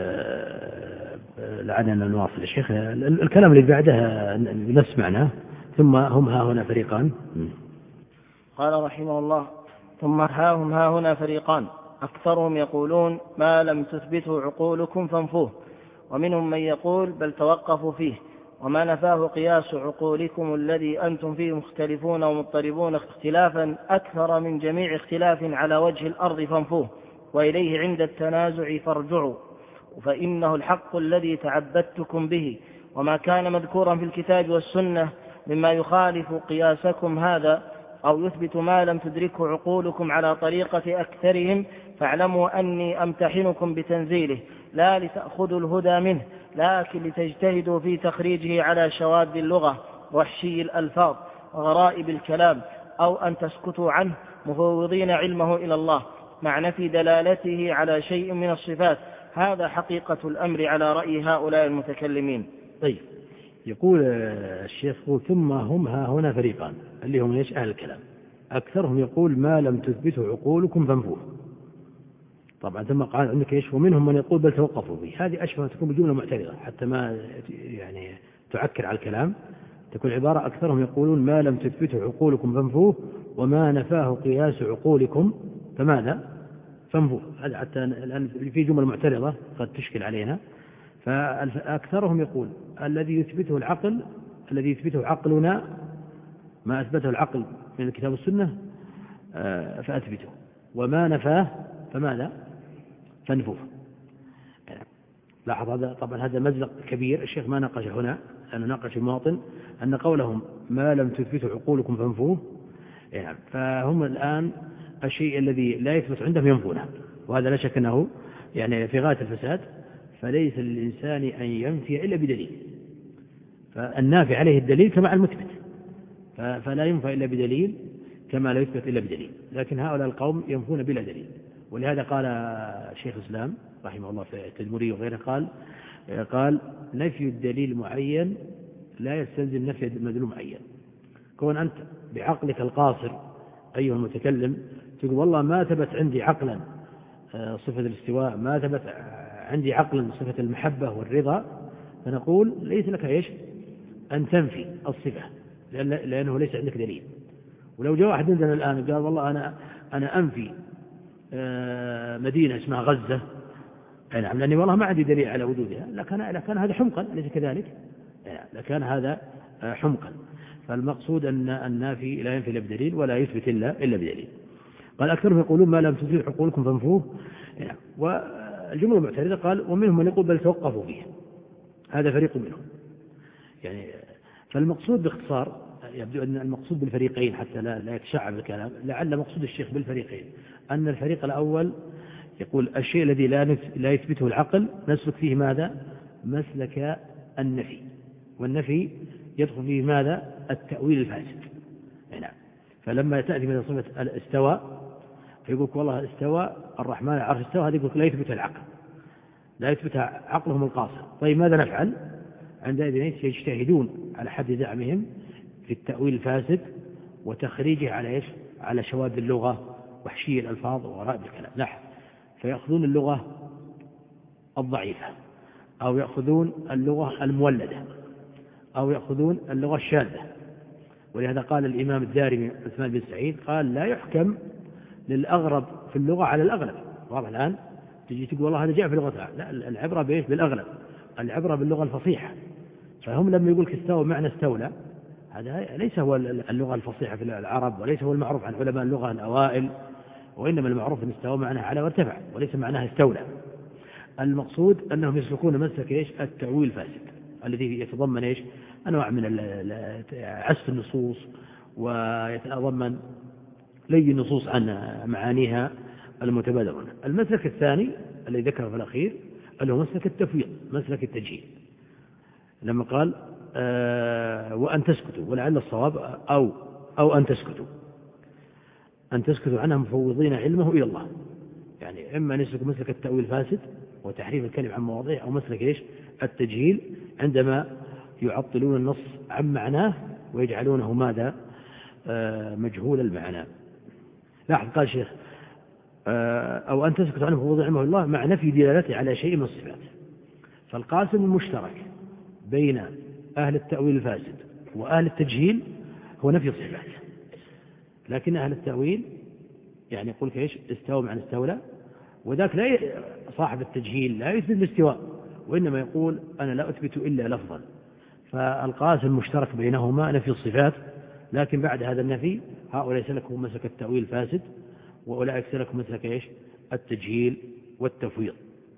لعلنا نواصل الشيخ الكلام اللي بعدها بنفس معناه. ثم هم ها هنا فريقان. قال رحمه الله ثم هم ها هنا فريقان أكثرهم يقولون ما لم تثبته عقولكم فانفوه، ومنهم من يقول بل توقفوا فيه، وما نفاه قياس عقولكم الذي أنتم فيه مختلفون ومضطربون اختلافا أكثر من جميع اختلاف على وجه الأرض فانفوه، وإليه عند التنازع فارجعوا، فإنه الحق الذي تعبدتكم به، وما كان مذكورا في الكتاب والسنة مما يخالف قياسكم هذا أو يثبت ما لم تدركه عقولكم على طريقة أكثرهم فاعلموا أني أمتحنكم بتنزيله لا لتأخذوا الهدى منه، لكن لتجتهدوا في تخريجه على شواذ اللغة وحشي الألفاظ وغرائب الكلام، أو أن تسكتوا عنه مفوضين علمه إلى الله مع نفي دلالته على شيء من الصفات. هذا حقيقة الأمر على رأي هؤلاء المتكلمين. طيب يقول الشيخ ثم هم ها هنا فريقان اللي هم ايش؟ أهل الكلام. أكثرهم يقول ما لم تثبته عقولكم فانفوه. طبعا ثم قال عندك ايش؟ ومنهم من يقول بل توقفوا به. هذه أشبه تكون بجملة معترضة حتى ما يعني تعكر على الكلام، تكون عبارة أكثرهم يقولون ما لم تثبته عقولكم فانفوه وما نفاه قياس عقولكم فماذا؟ فانفوه. هذا حتى الآن في جملة معترضة قد تشكل علينا. فأكثرهم يقول الذي يثبته العقل، الذي يثبته عقلنا، ما أثبته العقل من الكتاب والسنة فأثبته، وما نفاه فماذا؟ فانفوه. لاحظ هذا طبعا هذا مزلق كبير الشيخ ما ناقش هنا، لأنه ناقش المواطن أن قولهم ما لم تثبته عقولكم فانفوه، يعني فهم الآن الشيء الذي لا يثبت عندهم ينفونه، وهذا لا شك أنه يعني في غاية الفساد. فليس للإنسان أن ينفي إلا بدليل، فالنافي عليه الدليل كما المثبت، فلا ينفى إلا بدليل كما لا يثبت إلا بدليل. لكن هؤلاء القوم ينفون بلا دليل، ولهذا قال شيخ الإسلام رحمه الله في التدمري وغيره قال نفي الدليل معين لا يستلزم نفي المدلول معين. كون أنت بعقلك القاصر أيها المتكلم تقول والله ما ثبت عندي عقلا صفة الاستواء، ما ثبت عندي عقلا صفة المحبة والرضا، فنقول ليس لك إيش أن تنفي الصفة لأنه ليس عندك دليل. ولو جاء واحد عندنا الآن قال والله أنا أنفي مدينة اسمها غزة، نعم لأني والله ما عندي دليل على وجودها، لكان هذا حمقا، ليس كذلك؟ لكان هذا حمقا. فالمقصود أن النافي لا ينفي إلا بدليل ولا يثبت إلا بدليل. قال أكثرهم يقولون ما لم تثبت عقولكم فانفوه، والجملة المعترضة قال ومنهم من يقول بل توقفوا فيه. هذا فريق منهم. يعني فالمقصود باختصار يبدو أن المقصود بالفريقين حتى لا يتشعب الكلام، لعل مقصود الشيخ بالفريقين أن الفريق الأول يقول الشيء الذي لا يثبته العقل نسلك فيه ماذا؟ مسلك النفي، والنفي يدخل فيه ماذا؟ التأويل الفاسد. نعم. فلما تأتي من صفة الاستواء فيقول والله استوى الرحمن على العرش استوى، هذا يقول لا يثبت العقل، لا يثبت عقلهم القاصر. طيب ماذا نفعل؟ عندئذ يجتهدون على حد زعمهم في التأويل الفاسد وتخريجه على إيش؟ على شواذ اللغة وحشي الألفاظ وغرائب الكلام. نحن فيأخذون اللغة الضعيفة، أو يأخذون اللغة المولدة، أو يأخذون اللغة الشاذة. ولهذا قال الإمام الدارمي عثمان بن سعيد قال: لا يحكم للأغرب في اللغة على الأغلب. واضح الآن؟ تجي تقول والله هذا جاء في لغة، لا، العبرة بإيش؟ بالأغلب، العبرة باللغة الفصيحة. فهم لما يقول استوى معنى استولى، هذا ليس هو اللغة الفصيحة في العرب، وليس هو المعروف عن علماء اللغة الأوائل، وإنما المعروف أن استوى معناه على وارتفع، وليس معناه استولى. المقصود أنهم يسلكون مسلك إيش؟ التأويل الفاسد، الذي يتضمن إيش؟ أنواع من عسف النصوص، ويتضمن لي النصوص عن معانيها المتبادرة. المسلك الثاني الذي ذكره في الأخير اللي هو مسلك التفويض، مسلك التجهيل، لما قال وأن تسكتوا، ولعل الصواب أو أن تسكتوا عنها مفوضين علمه إلى الله. يعني إما أن يسلك مسلك التأويل الفاسد وتحريف الكلم عن مواضيع، أو مسلك إيش؟ التجهيل، عندما يعطلون النص عن معناه ويجعلونه ماذا؟ مجهول المعنى. لاحظ قال الشيخ أو أن تسكت عنه مفوضين علمه إلى الله مع نفي دلالته على شيء من الصفات. فالقاسم المشترك بين أهل التأويل الفاسد وأهل التجهيل هو نفي الصفات، لكن أهل التأويل يعني يقول كيش؟ استوى معنى استولى، وذاك لا صاحب التجهيل لا يثبت الاستواء، وإنما يقول أنا لا أثبت إلا لفظا. فالقاسم المشترك بينهما نفي الصفات، لكن بعد هذا النفي هؤلاء سلكوا مسلك التأويل الفاسد، وأولئك سلكوا مسلك إيش؟ التجهيل والتفويض.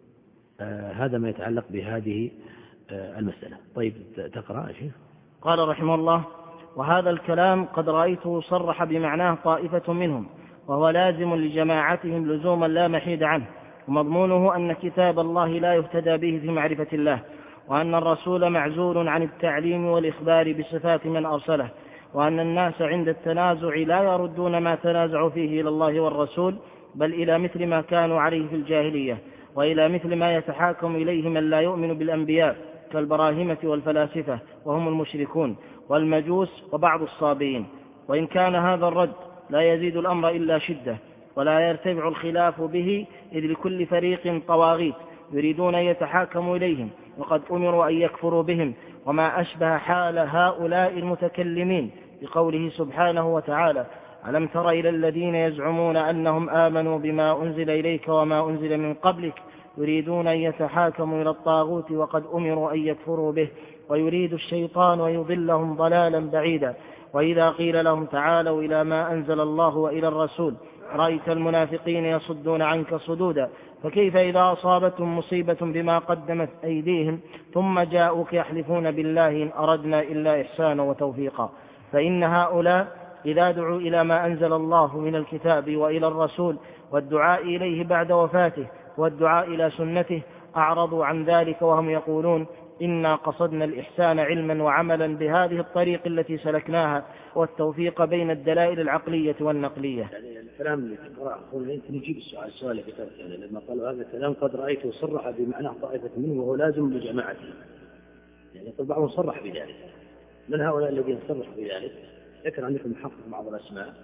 هذا ما يتعلق بهذه المسألة. طيب تقرأ يا شيخ. قال رحمه الله: وهذا الكلام قد رأيته صرح بمعناه طائفة منهم، وهو لازم لجماعتهم لزوما لا محيد عنه، ومضمونه أن كتاب الله لا يهتدى به في معرفة الله، وأن الرسول معزول عن التعليم والإخبار بصفات من أرسله، وأن الناس عند التنازع لا يردون ما تنازعوا فيه إلى الله والرسول، بل إلى مثل ما كانوا عليه في الجاهلية، وإلى مثل ما يتحاكم إليه من لا يؤمن بالأنبياء كالبراهمة والفلاسفة وهم المشركون والمجوس وبعض الصابئين. وإن كان هذا الرد لا يزيد الأمر إلا شدة، ولا يرتفع الخلاف به، إذ لكل فريق طواغيت يريدون أن يتحاكموا إليهم، وقد أمروا أن يكفروا بهم، وما أشبه حال هؤلاء المتكلمين بقوله سبحانه وتعالى: ألم تر إلى الذين يزعمون أنهم آمنوا بما أنزل إليك وما أنزل من قبلك يريدون أن يتحاكموا إلى الطاغوت وقد أمروا أن يكفروا به، ويريد الشيطان ويضلهم ضلالا بعيدا. وإذا قيل لهم تعالوا إلى ما أنزل الله وإلى الرسول رأيت المنافقين يصدون عنك صدودا، فكيف إذا أصابتهم مصيبة بما قدمت أيديهم ثم جاءوك يحلفون بالله إن أردنا إلا إحسانا وتوفيقا. فإن هؤلاء إذا دعوا إلى ما أنزل الله من الكتاب وإلى الرسول والدعاء إليه بعد وفاته والدعاء إلى سنته أعرضوا عن ذلك، وهم يقولون: إنا قصدنا الإحسان علما وعملا بهذه الطريق التي سلكناها، والتوفيق بين الدلائل العقلية والنقلية. يعني الكلام اللي تقرأ أنت نجيب السؤال اللي كتبت يعني لما قالوا هذا الكلام قد رأيته صرح بمعنى طائفة منه وهو لازم لجماعته. يعني بعضهم صرح بذلك. من هؤلاء الذين صرحوا بذلك؟ ذكر عندكم محقق بعض الأسماء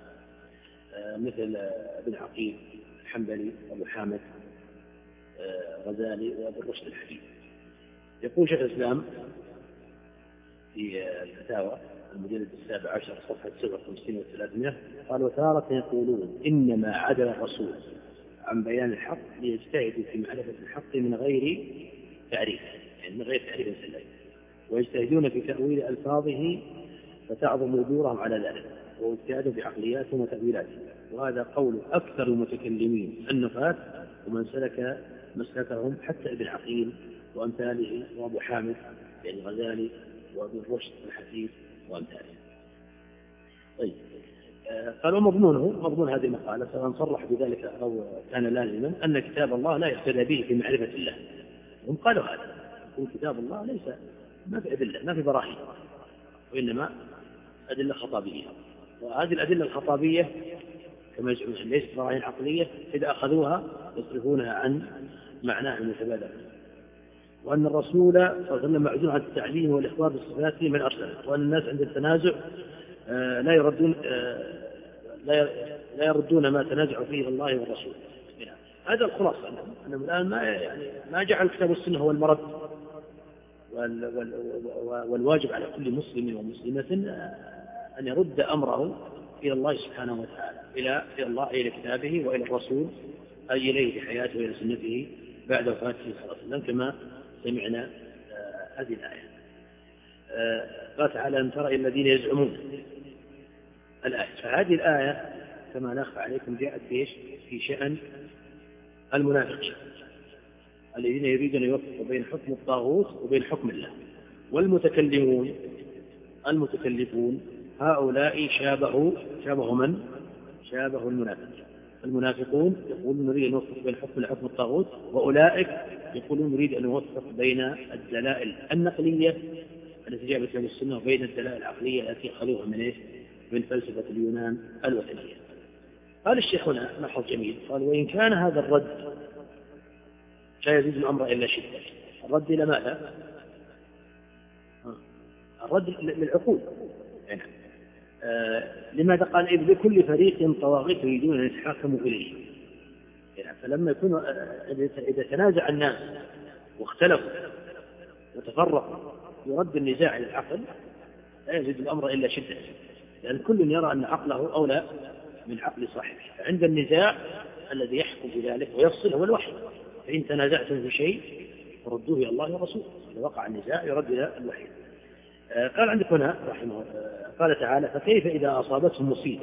مثل ابن عقيل الحنبلي، أبو حامد غزالي، وابن رشد الحفيد. يقول شيخ الإسلام في الفتاوى المجلد 17 صفحة 57 و300 قال: وتارة يقولون إنما عدل الرسول عن بيان الحق ليجتهدوا في معرفة الحق من غير تعريف، يعني من غير تعريف سلبي، ويجتهدون في تأويل ألفاظه فتعظم أجورهم على ذلك، واجتهادوا بعقلياتهم وتأويلاتهم. وهذا قول أكثر المتكلمين النفاة ومن سلك مسلكهم، حتى ابن عقيل وأمثاله، وأبو حامد يعني غزالي، وابن رشد الحفيد وأمثاله. طيب قال: ومضمون هذه المقالة سواء صرح بذلك أو كان لازما أن كتاب الله لا يهتدى به في معرفة الله. هم قالوا هذا، يقول كتاب الله ليس ما في أدلة، ما في براهين، وإنما أدلة خطابية، وهذه الأدلة الخطابية كما يزعمون ليست براهين عقلية، إذا أخذوها يصرفونها عن معناها المتبادر. وأن الرسول صلى الله عليه وسلم معزول عن التعليم والإخبار بصفاته من أرسله، وأن الناس عند التنازع لا يردون ما تنازعوا فيه الله والرسول. هذا الخلاصة، أنهم الآن ما جعل الكتاب والسنة هو المرد، والواجب على كل مسلم ومسلمة أن يرد أمره إلى الله سبحانه وتعالى، إلى الله، إلى كتابه وإلى الرسول، أي إليه بحياته وإلى سنته بعد وفاته صلى الله عليه وسلم، كما سمعنا هذه الآية. قال تعالى: أن ترى الذين يزعمون الآية. فهذه الآية كما نخفى عليكم جاءت في شأن المنافقين الذين يريدون أن يوفقوا بين حكم الطاغوت وبين حكم الله. المتكلفون هؤلاء شابهوا من؟ شابهوا المنافقون يقولون نريد أن نوفق بين حكم حكم الطاغوت، وأولئك يقولون نريد أن نوفق بين الدلائل النقلية التي جاءت في السنة وبين الدلائل العقلية التي أخذوها من فلسفة اليونان الوثنية. قال الشيخ هنا ملحظ جميل، قال: وإن كان هذا الرد لا يزيد الأمر إلا شدة. الرد إلى ماذا؟ الرد للعقول. لماذا؟ قال: إذ لكل فريق طواغيت يريدون أن يتحاكموا إليه. فلما يكون إذا تنازع الناس واختلفوا وتفرقوا يرد النزاع إلى العقل، لا يزيد الأمر إلا شدة، لأن كل يرى أن عقله أولى من عقل صاحبه. فعند النزاع الذي يحكم بذلك ويفصل هو الوحي، فإن تنازعتم في شيء فردوه إلى الله والرسول. إذا وقع النزاع يرد إلى الوحي. قال عندك هنا رحمه قال تعالى: فكيف إذا أصابتهم مصيبة.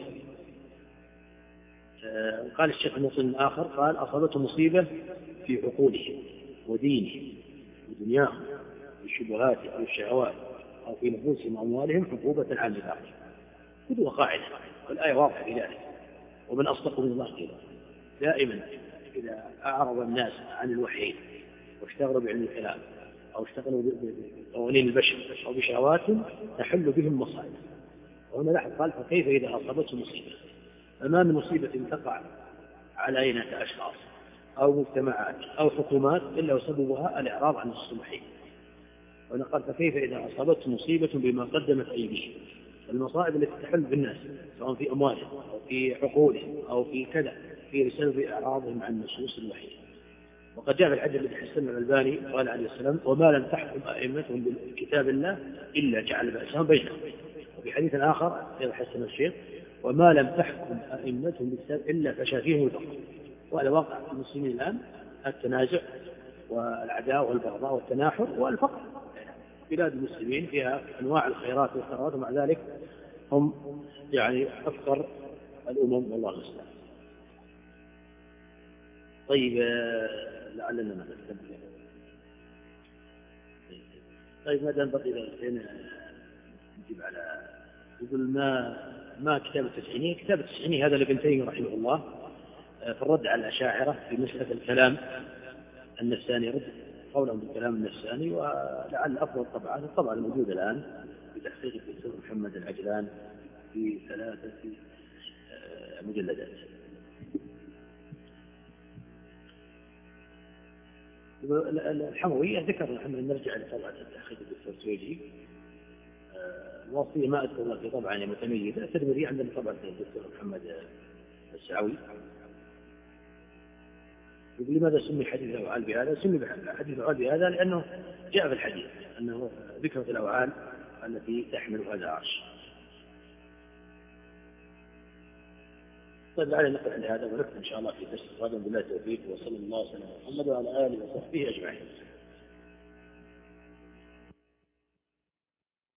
قال الشيخ المصنف الآخر قال: أصابتهم مصيبة في عقولهم ودينهم ودنياهم بالشبهات أو الشهوات أو في نفوسهم وأموالهم عقوبة عن النفاق. خذوا قاعدة، والآية واضحة في ذلك. ومن أصدق من الله قيلا. دائما إذا أعرض الناس عن الوحي واشتغلوا بعلم الكلام أو اشتغلوا بقوانين البشر أو بشهواتهم تحل بهم مصائب. وهنا لاحظ قال: فكيف إذا أصابته مصيبة. فما من مصيبة تقع علينا كأشخاص أو مجتمعات أو حكومات إلا وسببها الإعراض عن الصلح. وهنا قال: فكيف إذا أصابته مصيبة بما قدمت أيديهم. المصائب التي تحل بالناس سواء في أموالهم أو في عقولهم أو في كذا في بسبب إعراضهم عن نصوص الوحي. وقد جاء في الحديث الذي حسنه الألباني قال عليه السلام: وما لم تحكم أئمتهم بكتاب الله إلا جعل بأسهم بينهم. وفي حديث آخر حسن الشيخ: وما لم تحكم أئمتهم بالكتاب إلا فشى فيهم الفقر. وهذا واقع في المسلمين الآن، التنازع والعداوة والبغضاء والتناحر والفقر. بلاد المسلمين فيها أنواع الخيرات والثروات، ومع ذلك هم أفقر الأمم، والله المستعان. طيب لعلنا نستمر. طيب ما دام بقي دقيقتين نجيب على يقول ما كتاب التسعينية. كتاب التسعينية هذا لابن تيمية رحمه الله في الرد على الأشاعرة في مسألة الكلام النفساني، رد قولهم بالكلام النفساني. ولعل أفضل الطبعة الموجودة الآن بتحقيق الدكتور محمد العجلان في 3 مجلدات. الحموية ذكر نحن نرجع لطبعة التحقيق الدكتور سويجي. الوصية ما أذكر في طبعا متميزة. الترمذي عندنا طبعة الدكتور محمد السعوي. يقول: لماذا سمي حديث الأوعال بهذا؟ سمي حديث الأوعال بهذا لأنه جاء في الحديث أنه ذكرت الأوعال التي تحمل هذا العرش. طيب علينا نقل عند هذا ونكتب إن شاء الله في درس القادم. بالله التوفيق، وصلى الله وسلم على محمد وعلى آله وصحبه أجمعين.